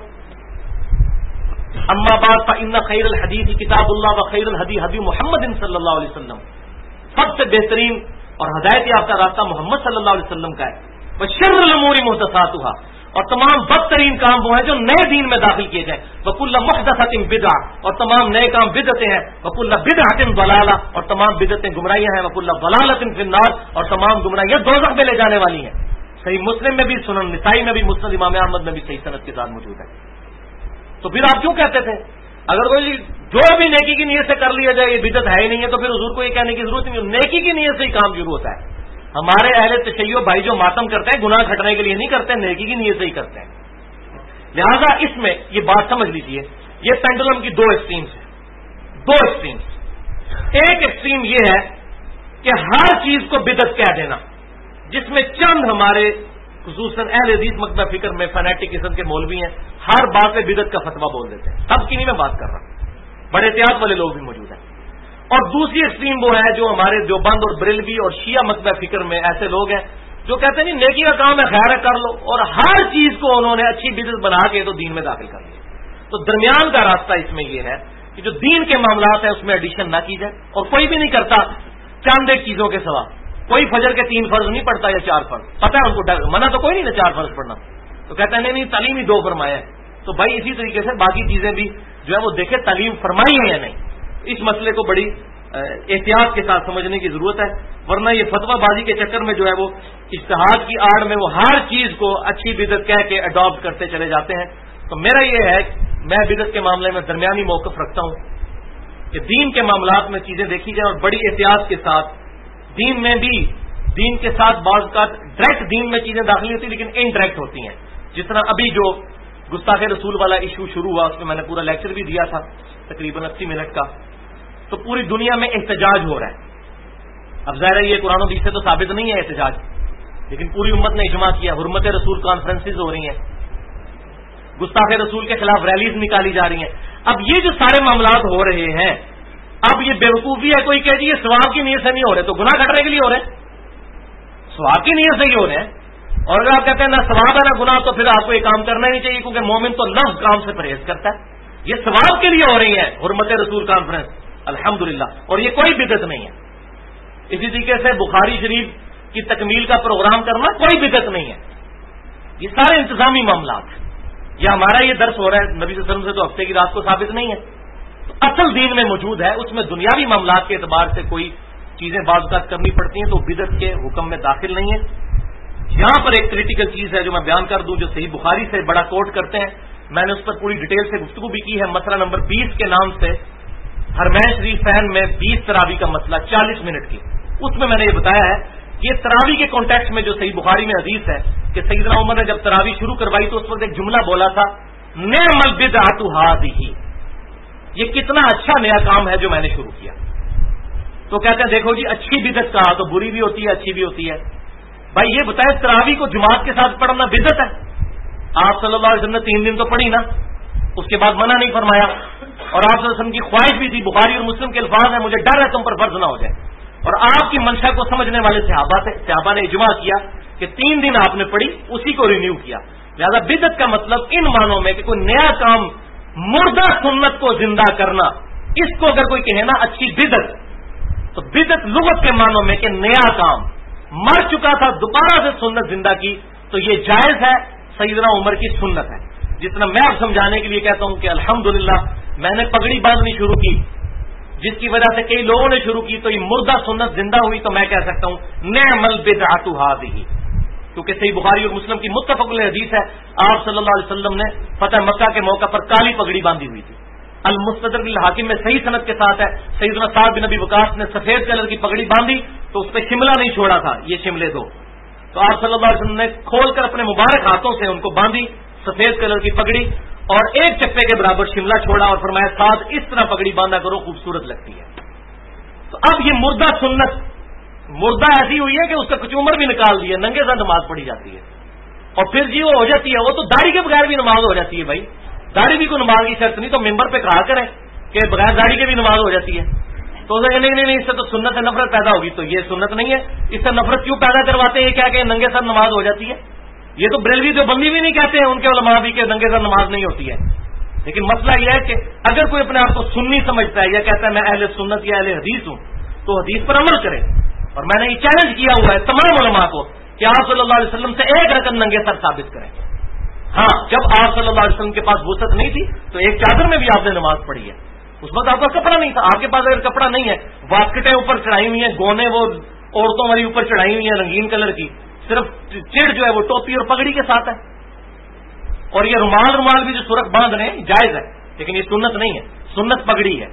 A: اما بعد فإن خیر الحدیث کتاب اللہ وخیر الہدی ہدی محمد صلی اللہ علیہ وسلم، سب سے بہترین اور ہدایت یافتہ راستہ محمد صلی اللہ علیہ وسلم کا ہے. وشر الامور محدثاتها، اور تمام بدترین کام وہ ہیں جو نئے دین میں داخل کیے جائیں. وکل محدثۃ بدعہ، اور تمام نئے کام بدعتیں ہیں. وکل بدعۃ ضلالہ، اور تمام بدعتیں گمراہیاں ہیں. وکل ضلالۃ فی النار، اور تمام گمراہیاں دوزخ میں لے جانے والی ہیں. صحیح مسلم میں بھی، سنن نسائی میں بھی، مسند امام احمد میں بھی صحیح سند کے ساتھ موجود ہے. تو پھر آپ کیوں کہتے تھے اگر کوئی جو بھی نیکی کی نیت سے کر لیا جائے یہ بدعت ہے ہی نہیں ہے، تو پھر حضور کو یہ کہنے کی ضرورت نہیں. نیکی کی نیت سے ہی کام شروع ہوتا ہے. ہمارے اہل تشیع بھائی جو ماتم کرتے ہیں گناہ کھٹنے کے لیے نہیں کرتے، نیکی کی نیت سے ہی کرتے ہیں. لہذا اس میں یہ بات سمجھ لیجئے، یہ پینڈولم کی 2 ایکسٹریمز ہیں. 2 ایکسٹریمز. ایک ایکسٹریم یہ ہے کہ ہر چیز کو بدعت کہہ دینا، جس میں چند ہمارے خصوصاً اہل حدیث مکتبہ فکر میں فنیٹک قسم کے مولوی ہیں، ہر بات پہ بدعت کا فتویٰ بول دیتے ہیں. سب کی نہیں میں بات کر رہا، بڑے احتیاط والے لوگ بھی موجود ہیں. اور دوسری ایکسٹریم وہ ہے جو ہمارے دیوبند اور بریلوی اور شیعہ مکتبہ فکر میں ایسے لوگ ہیں جو کہتے ہیں نیکی کا کام ہے، خیر ہے کر لو، اور ہر چیز کو انہوں نے اچھی بدعت بنا کے تو دین میں داخل کر لیا. تو درمیان کا راستہ اس میں یہ ہے کہ جو دین کے معاملات ہیں اس میں ایڈیشن نہ کی جائے، اور کوئی بھی نہیں کرتا چند ایک چیزوں کے سوا. کوئی فجر کے 3 فرض نہیں پڑھتا یا 4 فرض، پتہ ہے ان کو، منع تو کوئی نہیں نا 4 فرض پڑھنا، تو کہتے ہیں نہیں تعلیم ہی 2 فرمایا ہے. تو بھائی اسی طریقے سے باقی چیزیں بھی جو ہے وہ دیکھیں تعلیم فرمائی ہے یا نہیں. اس مسئلے کو بڑی احتیاط کے ساتھ سمجھنے کی ضرورت ہے، ورنہ یہ فتویٰ بازی کے چکر میں جو ہے وہ اجتہاد کی آڑ میں وہ ہر چیز کو اچھی بدعت کہہ کے اڈاپٹ کرتے چلے جاتے ہیں. تو میرا یہ ہے میں بدعت کے معاملے میں درمیانی موقف رکھتا ہوں کہ دین کے معاملات میں چیزیں دیکھی جائیں اور بڑی احتیاط کے ساتھ. دین میں بھی دین کے ساتھ بعض اوقات ڈائریکٹ دین میں چیزیں داخل ہوتی ہیں لیکن انڈائریکٹ ہوتی ہیں. جس طرح ابھی جو گستاخ رسول والا ایشو شروع ہوا اس میں میں نے پورا لیکچر بھی دیا تھا تقریباً 80 منٹ کا. تو پوری دنیا میں احتجاج ہو رہا ہے. اب ظاہر ہے یہ قرآن و حدیث سے تو ثابت نہیں ہے احتجاج، لیکن پوری امت نے اجماع کیا. حرمت رسول کانفرنسز ہو رہی ہیں، گستاخ رسول کے خلاف ریلیز نکالی جا رہی ہیں. اب یہ جو سارے معاملات ہو رہے ہیں، اب یہ بیوقوفی ہے کوئی کہ جی یہ ثواب کی نیت سے نہیں ہو رہے تو گناہ کٹنے کے لیے ہو رہے ہیں، ثواب کی نیت سے ہی ہو رہے ہیں. اور اگر آپ کہتے ہیں نہ ثواب ہے نہ گناہ تو پھر آپ کو یہ کام کرنا نہیں چاہیے، کیونکہ مومن تو لفظ کام سے پرہیز کرتا ہے. یہ ثواب کے لیے ہو رہی ہے حرمت رسول کانفرنس الحمدللہ، اور یہ کوئی بدعت نہیں ہے. اسی طریقے سے بخاری شریف کی تکمیل کا پروگرام کرنا کوئی بدعت نہیں ہے. یہ سارے انتظامی معاملات ہیں. یہ ہمارا یہ درس ہو رہا ہے نبی صلی اللہ علیہ وسلم سے تو ہفتے کی رات کو ثابت نہیں ہے. تو اصل دین میں موجود ہے، اس میں دنیاوی معاملات کے اعتبار سے کوئی چیزیں بعض اوقات کرنی پڑتی ہیں تو بدعت کے حکم میں داخل نہیں ہے. یہاں پر ایک کریٹیکل چیز ہے جو میں بیان کر دوں، جو صحیح بخاری سے بڑا کوٹ کرتے ہیں. میں نے اس پر پوری ڈیٹیل سے گفتگو بھی کی ہے. مسئلہ نمبر 20 کے نام سے حرمین شریف فین میں 20 تراویح کا مسئلہ 40 منٹ کی، اس میں نے یہ بتایا ہے کہ یہ تراویح کے کانٹیکسٹ میں جو صحیح بخاری میں حدیث ہے کہ سیدنا عمر نے جب تراویح شروع کروائی تو اس وقت ایک جملہ بولا تھا نعم البدعۃ ھذہ، یہ کتنا اچھا نیا کام ہے جو میں نے شروع کیا. تو کہتے ہیں دیکھو جی اچھی بدعت کہا تو بری بھی ہوتی ہے اچھی بھی ہوتی ہے. بھائی یہ بتائے تراویح کو جماعت کے ساتھ پڑھنا بدعت ہے؟ آپ صلی اللہ علیہ وسلم نے 3 دن تو پڑھی نا، اس کے بعد منع نہیں فرمایا. اور آپ صلی اللہ علیہ وسلم کی خواہش بھی تھی، بخاری اور مسلم کے الفاظ ہیں مجھے ڈر ہے تم پر فرض نہ ہو جائے. اور آپ کی منشا کو سمجھنے والے صحابہ نے اجماع کیا کہ 3 دن آپ نے پڑھی، اسی کو رینیو کیا. لہذا بدعت کا مطلب ان معنوں میں کہ کوئی نیا کام، مردہ سنت کو زندہ کرنا، اس کو اگر کوئی کہے نا اچھی بدعت، تو بدعت لغت کے معنوں میں کہ نیا کام، مر چکا تھا دوبارہ سے سنت زندہ کی، تو یہ جائز ہے، سیدنا عمر کی سنت ہے. جتنا میں اب سمجھانے کے لیے کہتا ہوں کہ الحمدللہ میں نے پگڑی باندھنی شروع کی، جس کی وجہ سے کئی لوگوں نے شروع کی تو یہ مردہ سنت زندہ ہوئی، تو میں کہہ سکتا ہوں نعم البدعۃ ھذہ، کیونکہ صحیح بخاری اور مسلم کی متفق علیہ حدیث ہے. آپ صلی اللہ علیہ وسلم نے فتح مکہ کے موقع پر کالی پگڑی باندھی ہوئی تھی. المستدرک للحاکم میں صحیح سند کے ساتھ ہے سیدنا سعد بن ابی وقاص نے سفید کلر کی پگڑی باندھی تو اس پہ شملہ نہیں چھوڑا تھا، یہ شملے دو، تو آپ صلی اللہ علیہ وسلم نے کھول کر اپنے مبارک ہاتھوں سے ان کو باندھی سفید کلر کی پگڑی، اور ایک چپے کے برابر شملہ چھوڑا اور فرمایا سعد اس طرح پگڑی باندھا کرو خوبصورت لگتی ہے. تو اب یہ مردہ سنت مردہ ایسی ہوئی ہے کہ اس کا کچومر بھی نکال دیا، ننگے سر نماز پڑھی جاتی ہے. اور پھر جی وہ ہو جاتی ہے، وہ تو داڑھی کے بغیر بھی نماز ہو جاتی ہے. بھائی داڑھی بھی کوئی نماز کی شرط نہیں، تو ممبر پہ کہا کریں کہ بغیر داڑھی کے بھی نماز ہو جاتی ہے. تو نہیں اس سے تو سنت سے نفرت پیدا ہوگی، تو یہ سنت نہیں ہے. اس سے نفرت کیوں پیدا کرواتے ہیں؟ کیا کہ ننگے سر نماز ہو جاتی ہے. یہ تو بریلوی جو بندی بھی نہیں کہتے ہیں ان کے علماء بھی کہ ننگے سر نماز نہیں ہوتی ہے. لیکن مسئلہ یہ ہے کہ اگر کوئی اپنے آپ کو سنی سمجھتا ہے یا کہتا ہے میں اہل سنت یا اہل حدیث ہوں تو حدیث پر عمل کرے. اور میں نے یہ چیلنج کیا ہوا ہے تمام علماء کو کہ آپ صلی اللہ علیہ وسلم سے ایک رکعت ننگے سر ثابت کریں. ہاں جب آپ صلی اللہ علیہ وسلم کے پاس وسعت نہیں تھی تو ایک چادر میں بھی آپ نے نماز پڑھی ہے. اس وقت آپ کا کپڑا نہیں تھا. آپ کے پاس اگر کپڑا نہیں ہے، واسکٹیں اوپر چڑھائی ہوئی ہیں، گونے وہ عورتوں والی اوپر چڑھائی ہوئی ہیں رنگین کلر کی، صرف چڑ جو ہے وہ ٹوپی اور پگڑی کے ساتھ ہے. اور یہ رومال بھی جو سرخ باندھ رہے ہیں جائز ہے، لیکن یہ سنت نہیں ہے. سنت پگڑی ہے،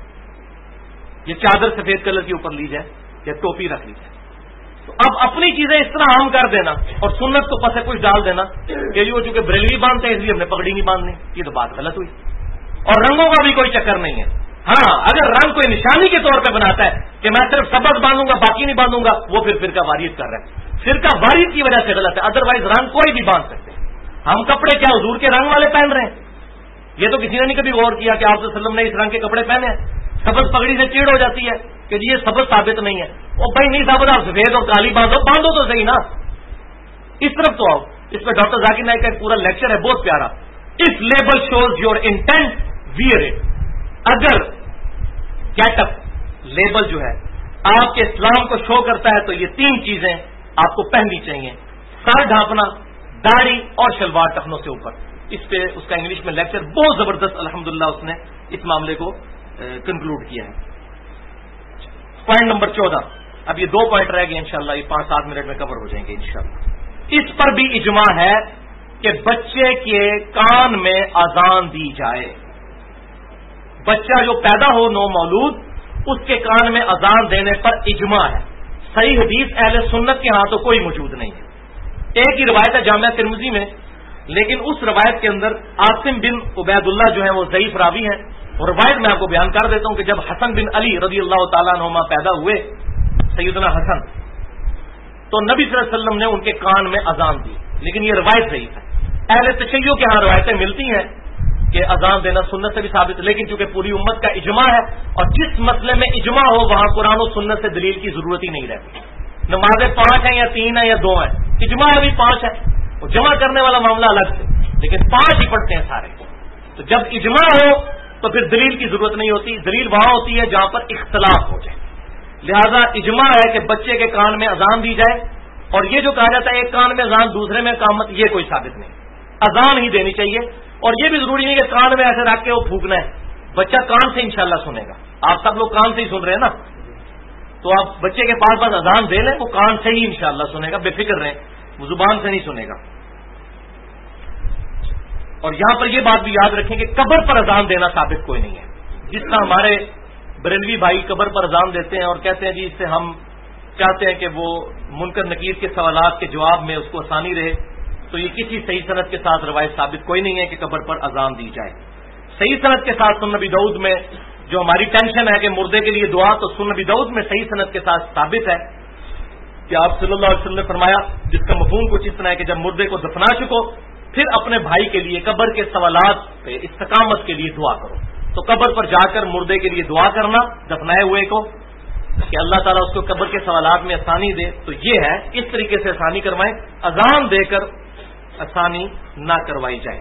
A: یہ چادر سفید کلر کی اوپر لی جائے یا ٹوپی رکھ لی جائے. تو اب اپنی چیزیں اس طرح عام کر دینا اور سنت کو پسے کچھ ڈال دینا کہ جو چونکہ بریلوی باندھتے ہیں اس لیے ہم نے پگڑی نہیں باندھنی، یہ تو بات غلط ہوئی. اور رنگوں کا بھی کوئی چکر نہیں ہے. ہاں اگر رنگ کوئی نشانی کے طور پہ بناتا ہے کہ میں صرف سبز باندھوں گا باقی نہیں باندھوں گا، وہ پھر فرقہ واریت کر رہا ہے. فرقہ واریت کی وجہ سے غلط ہے، ادروائز رنگ کوئی بھی باندھ سکتے ہیں. ہم کپڑے کیا حضور کے رنگ والے پہن رہے ہیں؟ یہ تو کسی نے نہیں کبھی غور کیا کہ آپ صلی اللہ علیہ وسلم نے اس رنگ کے کپڑے پہنے ہیں. سبز پگڑی سے چیڑ ہو جاتی ہے کہ جی یہ سبز ثابت نہیں ہے. وہ بھائی نہیں ثابت، آپ سفید اور کالی باندھو تو صحیح نا. اس طرف تو آؤ. اس پہ ڈاکٹر ذاکر نائک کا ایک پورا لیکچر ہے بہت پیارا. If label shows your intent wear it. اگر گیٹ اپ لیبل جو ہے آپ کے اسلام کو شو کرتا ہے تو یہ 3 چیزیں آپ کو پہننی چاہیے: سر ڈھانپنا، داڑھی اور شلوار ٹخنوں سے اوپر. اس پہ اس کا انگلش میں لیکچر بہت زبردست الحمدللہ اس نے اس معاملے کو کنکلوڈ کیا ہے. Point number 14. اب یہ 2 پوائنٹ رہ گئے انشاءاللہ، یہ 5-7 منٹ میں کور ہو جائیں گے انشاءاللہ. اس پر بھی اجماع ہے کہ بچے کے کان میں اذان دی جائے. بچہ جو پیدا ہو نو مولود، اس کے کان میں اذان دینے پر اجماع ہے. صحیح حدیث اہل سنت کے ہاں تو کوئی موجود نہیں ہے. ایک ہی روایت ہے جامعہ ترمذی میں، لیکن اس روایت کے اندر عاصم بن عبید اللہ جو ہے وہ ضعیف راوی ہیں. اور روایت میں آپ کو بیان کر دیتا ہوں کہ جب حسن بن علی رضی اللہ تعالیٰ عنہما پیدا ہوئے، سیدنا حسن، تو نبی صلی اللہ علیہ وسلم نے ان کے کان میں اذان دی. لیکن یہ روایت ضعیف ہے. اہل تشیع کے ہاں روایتیں ملتی ہیں کہ اذان دینا سنت سے بھی ثابت ہے، لیکن چونکہ پوری امت کا اجماع ہے اور جس مسئلے میں اجماع ہو وہاں قرآن و سنت سے دلیل کی ضرورت ہی نہیں رہتی. نمازیں 5 ہیں یا 3 ہیں یا 2 ہیں، اجماع ابھی 5 ہے. وہ جمع کرنے والا معاملہ الگ سے، لیکن 5 ہی پڑھتے ہیں سارے. تو جب اجماع ہو تو پھر دلیل کی ضرورت نہیں ہوتی. دلیل وہاں ہوتی ہے جہاں پر اختلاف ہو جائے. لہذا اجماع ہے کہ بچے کے کان میں اذان دی جائے. اور یہ جو کہا جاتا ہے ایک کان میں اذان دوسرے میں اقامت، یہ کوئی ثابت نہیں. اذان ہی دینی چاہیے. اور یہ بھی ضروری نہیں کہ کان میں ایسے رکھ کے وہ پھونکنا ہے. بچہ کان سے انشاءاللہ سنے گا. آپ سب لوگ کان سے ہی سن رہے ہیں نا، تو آپ بچے کے پاس اذان دے لیں، وہ کان سے ہی انشاءاللہ سنے گا. بے فکر رہیں، وہ زبان سے نہیں سنے گا. اور یہاں پر یہ بات بھی یاد رکھیں کہ قبر پر اذان دینا ثابت کوئی نہیں ہے. جس طرح ہمارے بریلوی بھائی قبر پر اذان دیتے ہیں اور کہتے ہیں جی اس سے ہم چاہتے ہیں کہ وہ منکر نکیر کے سوالات کے جواب میں اس کو آسانی رہے، تو یہ کسی صحیح سند کے ساتھ روایت ثابت کوئی نہیں ہے کہ قبر پر اذان دی جائے. صحیح سند کے ساتھ سنن نبی داؤد میں جو ہماری ٹینشن ہے کہ مردے کے لیے دعا، تو سنن نبی داؤد میں صحیح سند کے ساتھ ثابت ہے کہ آپ صلی اللہ علیہ وسلم نے فرمایا، جس کا مفہوم کچھ اس طرح ہے کہ جب مردے کو دفنا چکو پھر اپنے بھائی کے لیے قبر کے سوالات پہ استقامت کے لیے دعا کرو. تو قبر پر جا کر مردے کے لیے دعا کرنا دفنائے ہوئے کو کہ اللہ تعالیٰ اس کو قبر کے سوالات میں آسانی دے، تو یہ ہے اس طریقے سے آسانی کروائیں. اذان دے کر آسانی نہ کروائی جائے.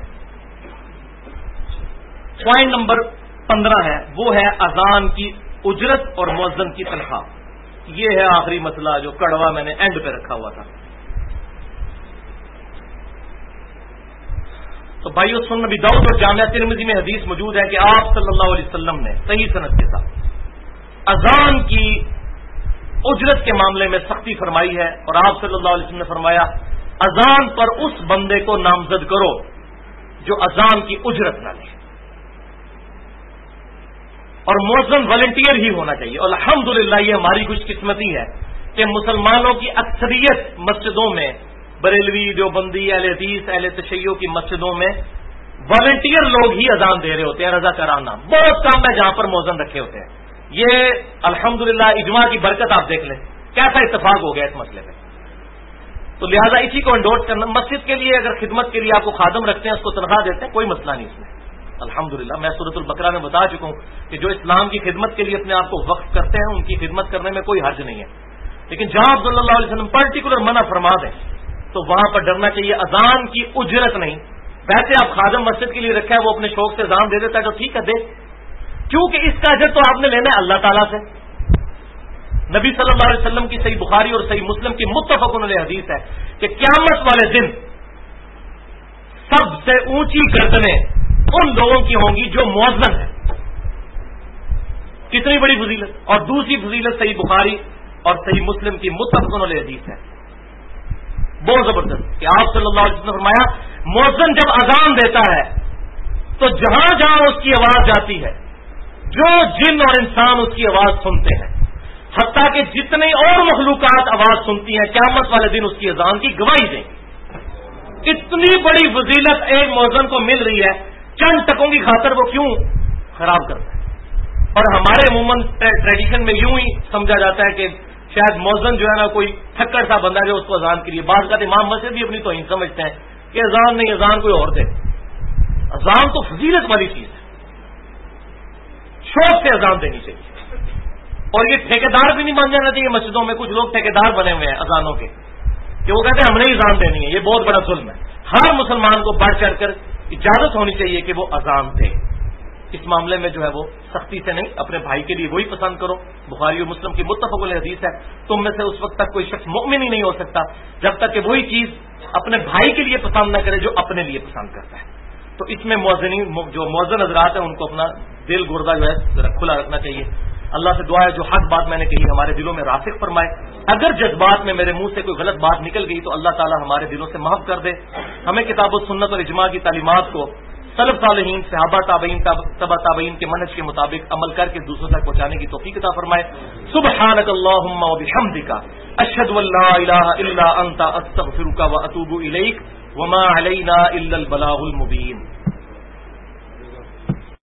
A: پوائنٹ نمبر 15 ہے، وہ ہے اذان کی اجرت اور مؤذن کی تنخواہ. یہ ہے آخری مسئلہ جو کڑوا میں نے اینڈ پہ رکھا ہوا تھا. تو بھائیو سنن نبی داؤد اور جامعہ ترمذی میں حدیث موجود ہے کہ آپ صلی اللہ علیہ وسلم نے صحیح سند کے ساتھ اذان کی اجرت کے معاملے میں سختی فرمائی ہے. اور آپ صلی اللہ علیہ وسلم نے فرمایا اذان پر اس بندے کو نامزد کرو جو اذان کی اجرت نہ لے، اور مؤذن والنٹیئر ہی ہونا چاہیے. اور الحمدللہ یہ ہماری خوش قسمتی ہے کہ مسلمانوں کی اکثریت مسجدوں میں، بریلوی، دیوبندی، اہل حدیث، اہل تشیع کی مسجدوں میں والنٹیئر لوگ ہی اذان دے رہے ہوتے ہیں. رضاکارانہ بہت کم ہے جہاں پر مؤذن رکھے ہوتے ہیں. یہ الحمدللہ اجماع کی برکت آپ دیکھ لیں کیسا اتفاق ہو گیا اس مسئلے میں. تو لہذا اسی کو انڈورس کرنا. مسجد کے لیے اگر خدمت کے لیے آپ کو خادم رکھتے ہیں، اس کو تنخواہ دیتے ہیں، کوئی مسئلہ نہیں اس میں. الحمدللہ میں سورۃ البقرہ میں بتا چکا ہوں کہ جو اسلام کی خدمت کے لیے اپنے آپ کو وقف کرتے ہیں ان کی خدمت کرنے میں کوئی حرج نہیں ہے. لیکن جہاں آپ صلی اللہ علیہ وسلم پرٹیکولر منع فرما دیں تو وہاں پر ڈرنا چاہیے. اذان کی اجرت نہیں. ویسے آپ خادم مسجد کے لیے رکھا ہے، وہ اپنے شوق سے اذان دے دیتا ہے تو ٹھیک ہے دے، کیونکہ اس کا اجر تو آپ نے لینا ہے اللہ تعالیٰ سے. نبی صلی اللہ علیہ وسلم کی صحیح بخاری اور صحیح مسلم کی متفق علیہ حدیث ہے کہ قیامت والے دن سب سے اونچی گردنیں ان لوگوں کی ہوں گی جو مؤذن ہیں. کتنی بڑی فضیلت. اور دوسری فضیلت صحیح بخاری اور صحیح مسلم کی متفق علیہ حدیث ہے، بہت زبردست، کہ آپ صلی اللہ علیہ وسلم نے فرمایا مؤذن جب اذان دیتا ہے تو جہاں جہاں اس کی آواز جاتی ہے جو جن اور انسان اس کی آواز سنتے ہیں، حتیٰ کہ جتنی اور مخلوقات آواز سنتی ہیں، قیامت والے دن اس کی اذان کی گواہی دیں. اتنی بڑی فضیلت ایک مؤذن کو مل رہی ہے، چند ٹکوں کی خاطر وہ کیوں خراب کرتا ہے. اور ہمارے عموماً ٹریڈیشن میں یوں ہی سمجھا جاتا ہے کہ شاید مؤذن جو ہے نا کوئی تھکڑ سا بندہ جو اس کو اذان کے لیے، بعض کا امام مسجد بھی اپنی توہین سمجھتے ہیں کہ اذان نہیں، اذان کوئی اور دے. اذان تو فضیلت والی چیز ہے، شوق سے اذان دینی چاہیے. اور یہ ٹھیکیدار بھی نہیں بن جانا چاہیے. مسجدوں میں کچھ لوگ ٹھیکیدار بنے ہوئے ہیں اذانوں کے کہ وہ کہتے ہیں ہم نے اذان دینی ہے. یہ بہت بڑا ظلم ہے. ہر مسلمان کو بڑھ چڑھ کر اجازت ہونی چاہیے کہ وہ اذان دے. اس معاملے میں جو ہے وہ سختی سے نہیں، اپنے بھائی کے لیے وہی پسند کرو. بخاری و مسلم کی متفق علیہ حدیث ہے، تم میں سے اس وقت تک کوئی شخص مؤمن ہی نہیں ہو سکتا جب تک کہ وہی چیز اپنے بھائی کے لیے پسند نہ کرے جو اپنے لیے پسند کرتا ہے. تو اس میں جو مؤذن حضرات ہیں ان کو اپنا دل گردہ جو ہے کھلا رکھنا چاہیے. اللہ سے دعا ہے جو حق بات میں نے کہی ہمارے دلوں میں راسخ فرمائے. اگر جذبات میں میرے منہ سے کوئی غلط بات نکل گئی تو اللہ تعالی ہمارے دلوں سے معاف کر دے. ہمیں کتاب و سنت اور اجماع کی تعلیمات کو سلف صالحین، صحابہ تابعین، تبع تابعین کے منہج کے مطابق عمل کر کے دوسروں تک پہنچانے کی توفیق عطا فرمائے. سبحانک اللہم و بحمدک اشہد ان لا الہ الا انت استغفرک و اتوب الیک وما علینا الا البلاغ المبین.